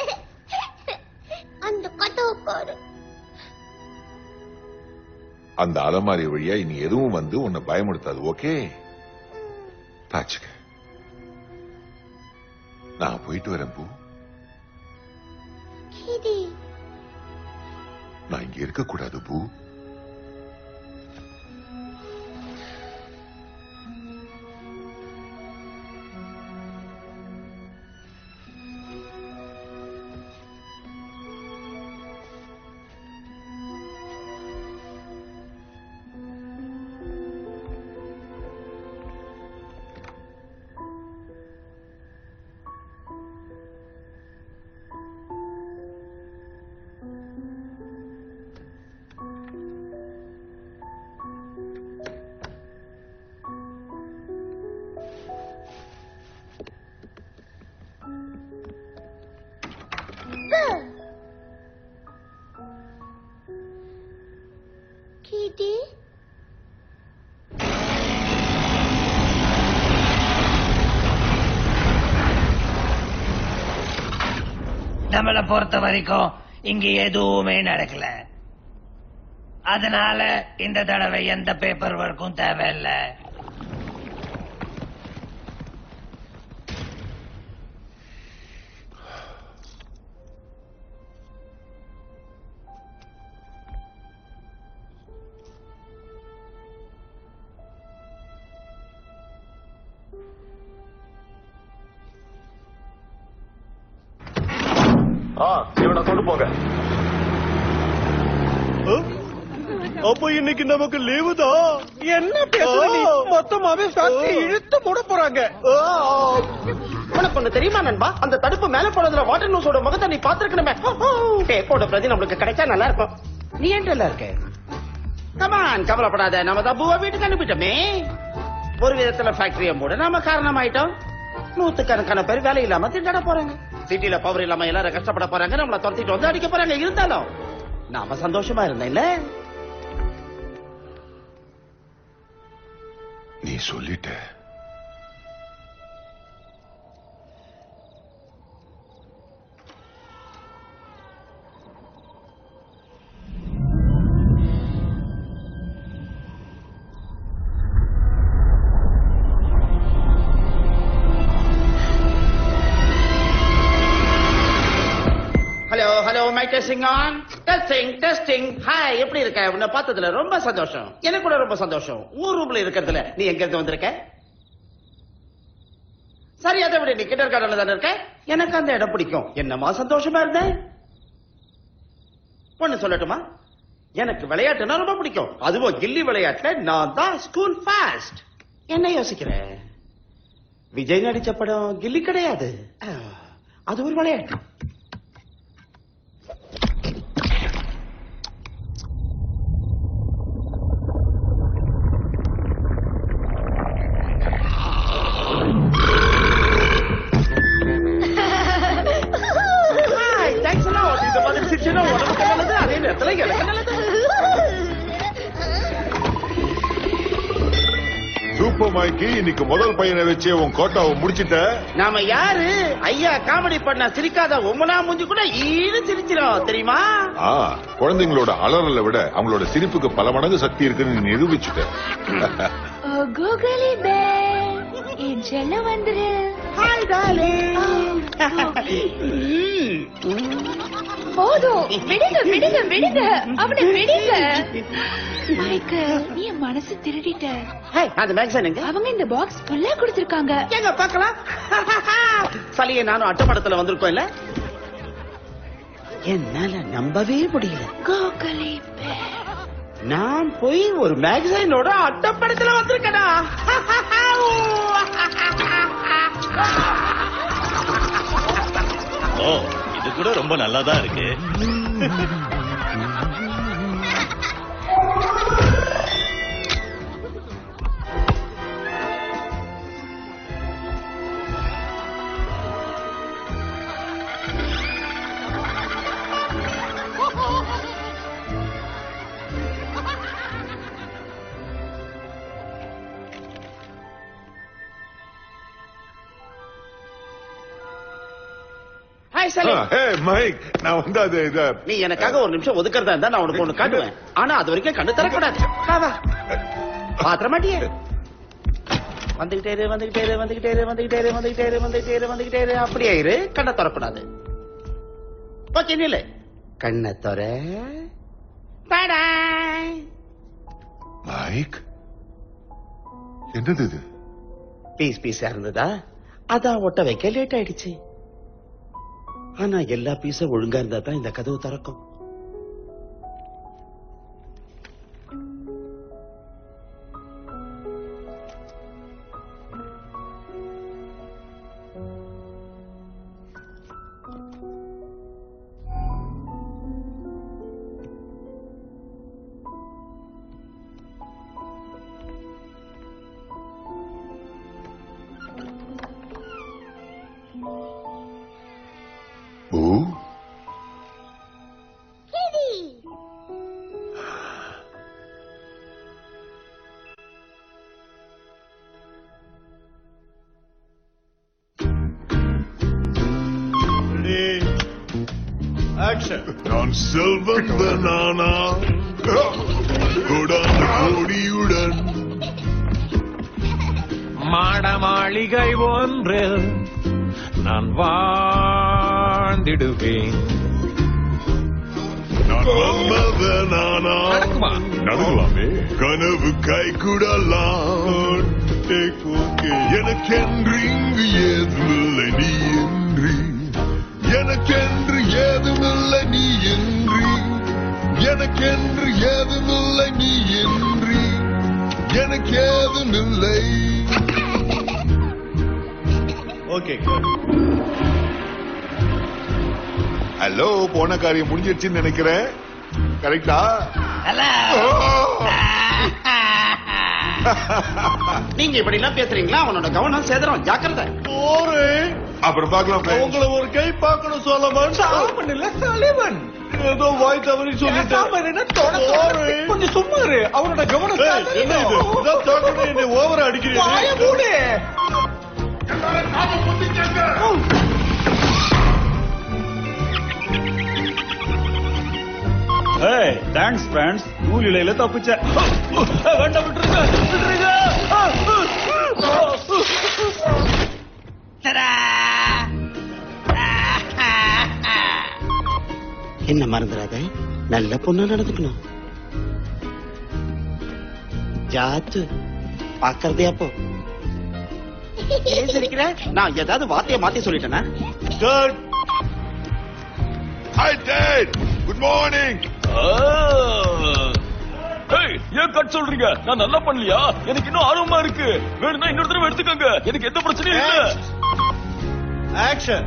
[SPEAKER 8] அந்த அலமாரி வழியா இனி எதுவும் வந்து உன்னை பயமுடுத்தாது. ஓகே, தாச்சுக்க. நான் போயிட்டு வரேன் பூ. நான் இங்க இருக்க கூடாது பூ.
[SPEAKER 6] நம்மளை பொறுத்த வரைக்கும் இங்க எதுவுமே நடக்கல. அதனால இந்த தடவை எந்த பேப்பர் ஒர்க்கும் தேவையில்லை.
[SPEAKER 17] இவனை கொண்டு போங்க.
[SPEAKER 3] அப்ப இன்னைக்கு நமக்கு லீவு தான்.
[SPEAKER 10] என்ன பேசுற நீ? மொத்தமாவே ஃபேக்டரி இழுத்து மூட போறாங்க.
[SPEAKER 2] உனக்கு ஒண்ணு தெரியுமா நண்பா? அந்த தடுப்பு மேல போனதுல வாட்டர் நியூஸோட முகத்தை நீ பாத்துருக்கணுமே. டேப்போட பிரதி நம்மளுக்கு கிடைச்சா நல்லா இருக்கும். நீ ஏன் நல்லா இருக்க? கமான், கவலைப்படாத. நம்ம தப்புவா வீட்டுக்கு அனுப்பிட்டோமே. ஒரு விதத்துல ஃபேக்டரியை மூட நாம காரணமாயிட்டோம். நூத்துக்கணக்கான பேர் வேலை இல்லாம திண்டாட போறாங்க. சிட்டில பவர் இல்லாம எல்லாரும் கஷ்டப்பட போறாங்க. நம்மள துரத்திட்டு வந்து அடிக்க போறாங்க. இருந்தாலும் நாம சந்தோஷமா இருந்தேன் இல்ல?
[SPEAKER 8] நீ சொல்லிட்ட.
[SPEAKER 2] Hello hello my testing on testing testing. Hi, எப்படி இருக்க? உன்னை பார்த்ததுல ரொம்ப சந்தோஷம். எனக்கு கூட ரொம்ப சந்தோஷம். ஊர் ரூம்ல இருக்கிறதுல. நீ எங்க இருந்து வந்திருக்க? சரி, அதை விட நீ கிண்டர் கார்டன்ல தானே இருக்க. எனக்கு அந்த இடம் பிடிக்கும். என்னமா சந்தோஷமா இருந்தேன். ஒண்ணு சொல்லட்டுமா? எனக்கு விளையாட்டுனா ரொம்ப பிடிக்கும். அதுவும் கில்லி விளையாட்டுல நான் தான் ஸ்கூல் ஃபாஸ்ட். என்ன யோசிக்கிற? விஜய் நடிச்ச படம் கில்லி கிடையாது. அது ஒரு விளையாட்டு. அதே நேரத்தில் எனக்கு நல்லது.
[SPEAKER 8] சூப்பர் மைக்கி, இன்னைக்கு முதல் பையனை வச்சு உன் கோட்டாவை முடிச்சிட்ட.
[SPEAKER 2] நாம யாரு? ஐயா காமெடி பண்ண சிரிக்காத உம்மனா மூஞ்சி கூட ஈடு சிரிச்சிடும் தெரியுமா?
[SPEAKER 8] ஆ, குழந்தைங்களோட அலறலை விட அவங்களோட சிரிப்புக்கு பல மடங்கு சக்தி இருக்குன்னு நிரூபிச்சுட்ட.
[SPEAKER 1] கோகலி பேர் என் செல்ல வந்துரு.
[SPEAKER 2] Hi darling.
[SPEAKER 1] போதும், விடுங்க விடுங்க விடுங்க, அவனை விடுங்க. மைக்கேல், நீ என் மனசு திருடிட்ட.
[SPEAKER 2] அந்த மேக்ஸன் எங்க?
[SPEAKER 1] அவங்க இந்த பாக்ஸ் ஃபுல்லா கொடுத்திருக்காங்க.
[SPEAKER 2] எங்க பார்க்கலாம். சலியே நானும் அட்டமடத்துல வந்திருக்கோம் இல்ல? என்னால நம்பவே முடியல.
[SPEAKER 1] கோகலி பேர்,
[SPEAKER 2] நான் போய் ஒரு மேகசைனோட அட்டப்படத்துல வந்திருக்கேனா?
[SPEAKER 14] ஓ, இது கூட ரொம்ப நல்லாதான் இருக்கு.
[SPEAKER 8] மைக், நான் வந்து அது இத
[SPEAKER 2] நீ எனக்காக ஒரு நிமிஷம் ஒதுக்கிறதா இருந்தா நான் உனக்கு ஒண்ணு காட்டுவேன். ஆனா அது வரைக்கும் கண்ணு தரக்கூடாது. பாத்திர மாட்டியே. வந்துகிட்டே இரு வந்துகிட்டே இரு வந்துகிட்டே இரு வந்துகிட்டே இரு வந்துகிட்டே இரு வந்துகிட்டே இரு வந்துகிட்டே இரு. அப்படியே இரு, கண்ணை தரக்கூடாது. ஓகே, நில்லு. கண்ணை தர.
[SPEAKER 8] மைக், என்னது இது?
[SPEAKER 2] பீஸ் பீஸா இருந்ததா? அதான் ஒட்ட வைக்க லேட் ஆயிடுச்சு. ஆனா எல்லா பீஸும் ஒழுங்கா இருந்தா தான் இந்த கதவு திறக்கும்.
[SPEAKER 3] ஆக்ஷன்.
[SPEAKER 18] நான் செல்வந்தனானா கொடான கோடியுடன்
[SPEAKER 10] மாட மாளிகை ஒன்றில் நான் வாழ்ந்திடுவேன்.
[SPEAKER 18] நான் மன்மதனானா நடக்கலாமே கனவு கை கூடலாம் எனக்கென்று இங்கு ஏதுமில்லை நீ என்று எனக்கென்று ஏதுமில்லை நீ என்று எனக்கென்று ஏதுமில்லை நீ என்று எனக்கு ஏதுமில்லை.
[SPEAKER 3] ஓகே.
[SPEAKER 18] ஹலோ, போன காரியம் முடிஞ்சிருச்சுன்னு நினைக்கிறேன். கரெக்டா?
[SPEAKER 2] நீங்க இப்படி எல்லாம் பேசுறீங்களா? அவனோட கவனம் சேதரம். ஜாக்கிரதை.
[SPEAKER 18] அப்புறம் பார்க்கலாம்.
[SPEAKER 3] உங்களை ஒரு கை பார்க்கணும் சோலமன்.
[SPEAKER 10] சாலமன் இல்ல சலிவன்.
[SPEAKER 3] ஏதோ வாய் தவறி சொல்லிட்டேன்.
[SPEAKER 10] கொஞ்சம் சும்மா இரு. அவனோட கவனம்
[SPEAKER 3] என்ன ஓவரா அடிக்கிறீங்க?
[SPEAKER 14] ஏய், தேங்க்ஸ் ஃப்ரெண்ட்ஸ். நூல் இலையில தப்பிச்ச. வேண்டாம், விட்டுருங்க விட்டுருங்க.
[SPEAKER 2] என்ன மறந்துடாத, நல்ல பொண்ணா நடந்துக்கணும். ஜாத்து பாக்கறதே அப்போ சிரிக்கிற. நான் ஏதாவது வார்த்தையை மாத்தி சொல்லிட்டேனா?
[SPEAKER 18] Hi Dad, good morning.
[SPEAKER 14] ஏய், ஏன் கட் சொல்றீங்க? நான் நல்லா பண்ணலையா? எனக்கு இன்னும் ஆர்வமா இருக்கு. வேணும்னா இன்னொரு தடவை எடுத்துக்கோங்க. எனக்கு எந்த பிரச்சனையும் இல்ல.
[SPEAKER 3] ஆக்ஷன்.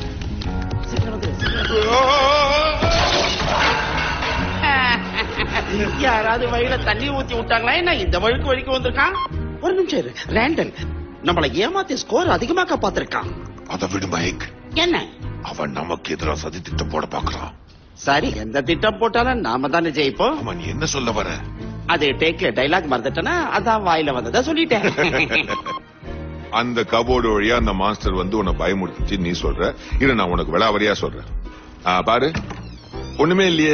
[SPEAKER 2] யாராவது வழியில தண்ணி ஊத்தி விட்டாங்களா என்ன? இந்த வழுக்கு வழிக்கு வந்திருக்கான். ஒரு நிமிஷம் இரு. ரேண்டன் நம்மளை ஏமாத்தி ஸ்கோர் அதிகமாக்க பாத்திருக்கான்.
[SPEAKER 18] அதை விடு மைக்.
[SPEAKER 2] என்ன?
[SPEAKER 18] அவன் நமக்கு எதிராக சதி திட்டம் போட பாக்குறான்.
[SPEAKER 2] சரி, எந்த திட்டம் போட்டாலும் நாம தானே ஜெயிப்போம்.
[SPEAKER 18] அவன் என்ன சொல்ல வர?
[SPEAKER 2] அது டேக்ல டைலாக் மறந்துட்டேனா? அதான் வாயில வந்ததா சொல்லிட்டேன்.
[SPEAKER 8] அந்த கபோர்டு வழியா அந்த மாஸ்டர் வந்து உன்னை பயமுறுத்துச்சு நீ சொல்ற. இரு, நான் உனக்கு விளாவரியா சொல்றேன். பாரு, ஒண்ணுமே இல்லையே.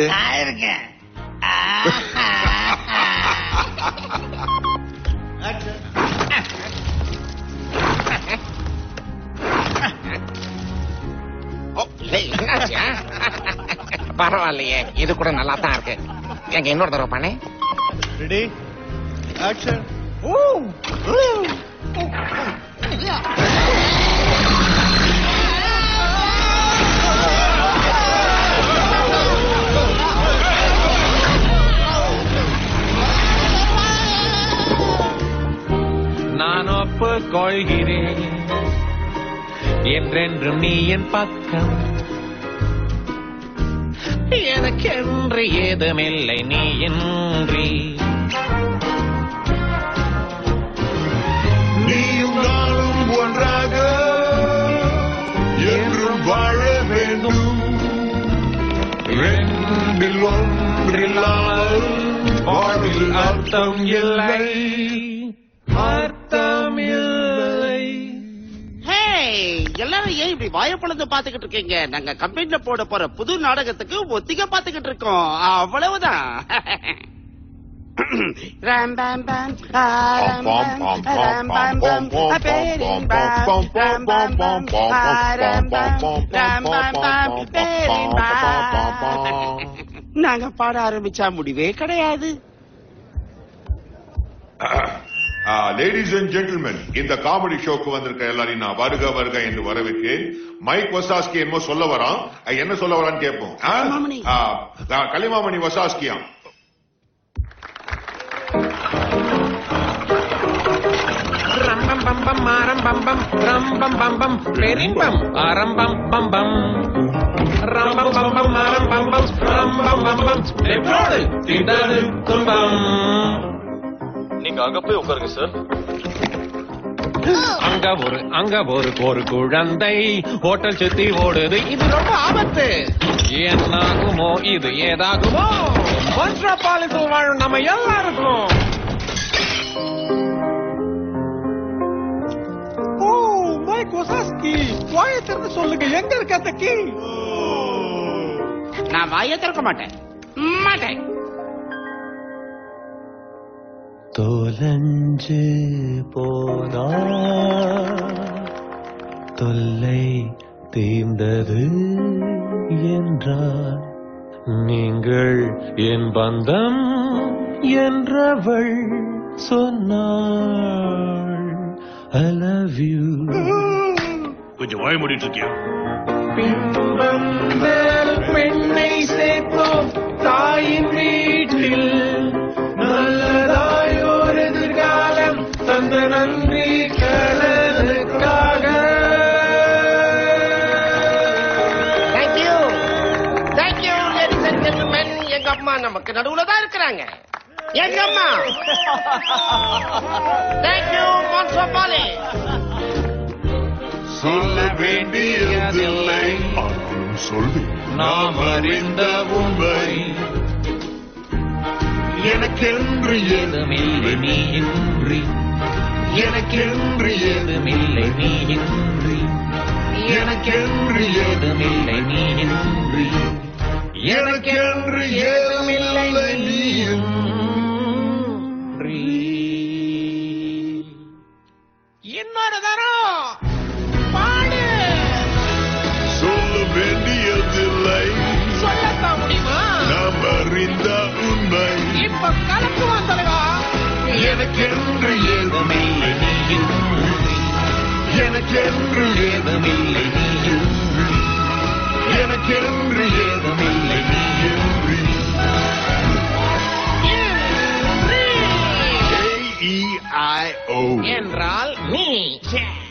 [SPEAKER 9] பரவாயில்லையே, இது கூட நல்லா தான் இருக்கு. எங்க இன்னொரு தடவை பண்ணு.
[SPEAKER 3] Ready action.
[SPEAKER 10] நான் ஒப்புக்கொள்கிறேன் என்றென்றும் நீ என் பக்கம். எனக்கென்று ஏதுமில்லை நீ இன்றி.
[SPEAKER 18] நீயும் நானும் ஒன்றாக என்றும் வாழ வேண்டும். ரெண்டில் ஒன்றில்லாமல் வாழ்வில் அர்த்தம் இல்லை.
[SPEAKER 10] அர்த்தம் இல்லை.
[SPEAKER 2] எல்லாரும் ஏன் இப்படி வாயப்பழந்து பாத்துக்கிட்டு இருக்கீங்க? நாங்க கம்பெனில போட போற புது நாடகத்துக்கு ஒத்திகை பாத்துக்கிட்டு இருக்கோம். அவ்வளவுதான். நாங்க பாட ஆரம்பிச்சா முடிவே கிடையாது.
[SPEAKER 8] லேடிஸ் அண்ட் ஜென்டில்மென், இந்த காமெடி ஷோக்கு வந்திருக்க எல்லாரையும் நான் வருக வருக என்று வரவேற்கிறேன். மைக் வசாஸ்கி என்னமோ சொல்ல வரான். என்ன சொல்ல வரான்னு கேட்போம். கலிமாமணி வசாஸ்கியா.
[SPEAKER 10] ரம்பம் பம்பம் ஆரம்பம் பம் ரம்பம் பம்பம் பெரிம்பம் ஆரம்பம் பம்பம் ரம்பம் பம்பம் ஆரம்பம் பம் ரம்பம் பம்பம் எப்போது திடது துன்பம்.
[SPEAKER 14] நீங்க அங்க போய் உட்காருங்க சார்.
[SPEAKER 10] அங்க ஒரு அங்க ஒரு ஒரு குழந்தை ஹோட்டல் சுத்தி ஓடுது. இது ரொம்ப ஆபத்து. என்னாகுமோ இது ஏதாகுமோ? மொன்ட்ரோபாலிஸில் வாழும் நம்ம எல்லாருக்கும். ஓ மைக் வசாஸ்கி, வாயை திறந்து சொல்லுங்க, எங்க இருக்க அந்த கீ?
[SPEAKER 2] நான் வாயை திறக்க மாட்டேன் மாட்டேன்.
[SPEAKER 19] தொலைஞ்சு போனா தொல்லை தீர்ந்தது என்றார் நீங்கள் என் பந்தம் என்றவள் சொன்னாள். I love you.
[SPEAKER 16] கொஞ்சம் வாய மூடிட்டு இருக்கியா?
[SPEAKER 18] பின்பம் மேல் பெண்ணை சேர்த்தோம் தாயின் வீட்டில் நல்லதாயோர் எதிர்காலம் தந்த நன்றி கடலுக்காக.
[SPEAKER 9] Thank you thank you ladies and gentlemen. எங்க அம்மா நமக்கு நடுவுல தான் இருக்கிறாங்க. எங்க அம்மா. தேங்க்யூ மான்சோபாலி.
[SPEAKER 18] சொல்ல வேண்டியதில்லை
[SPEAKER 4] சொல்லு
[SPEAKER 18] நாம் அறிந்த உண்மை.
[SPEAKER 19] எனக்கென்று ஏதுமில்லை நீ இன்றி, எனக்கென்று ஏதுமில்லை நீ இன்றி, எனக்கென்று ஏதுமில்லை நீ இன்றி, எனக்கென்று ஏதுமில்லை நீ இன்றி.
[SPEAKER 9] இன்னொரு தரம் பாடு.
[SPEAKER 18] சொல்ல வேண்டியதில்லை
[SPEAKER 9] சொல்லத்தான் முடியுமா?
[SPEAKER 18] நாம் அறிந்த உண்மை.
[SPEAKER 9] இப்ப கலக்குவான் தலைவா.
[SPEAKER 19] எனக்கென்று ஏதுமில்லை நீ இன்றி, எனக்கென்று ஏதுமில்லை நீ இன்றி, எனக்கென்று ஏதுமில்லை நீ இன்றி.
[SPEAKER 18] ஏ இ ஐ ஓ
[SPEAKER 9] என்றால் நீ.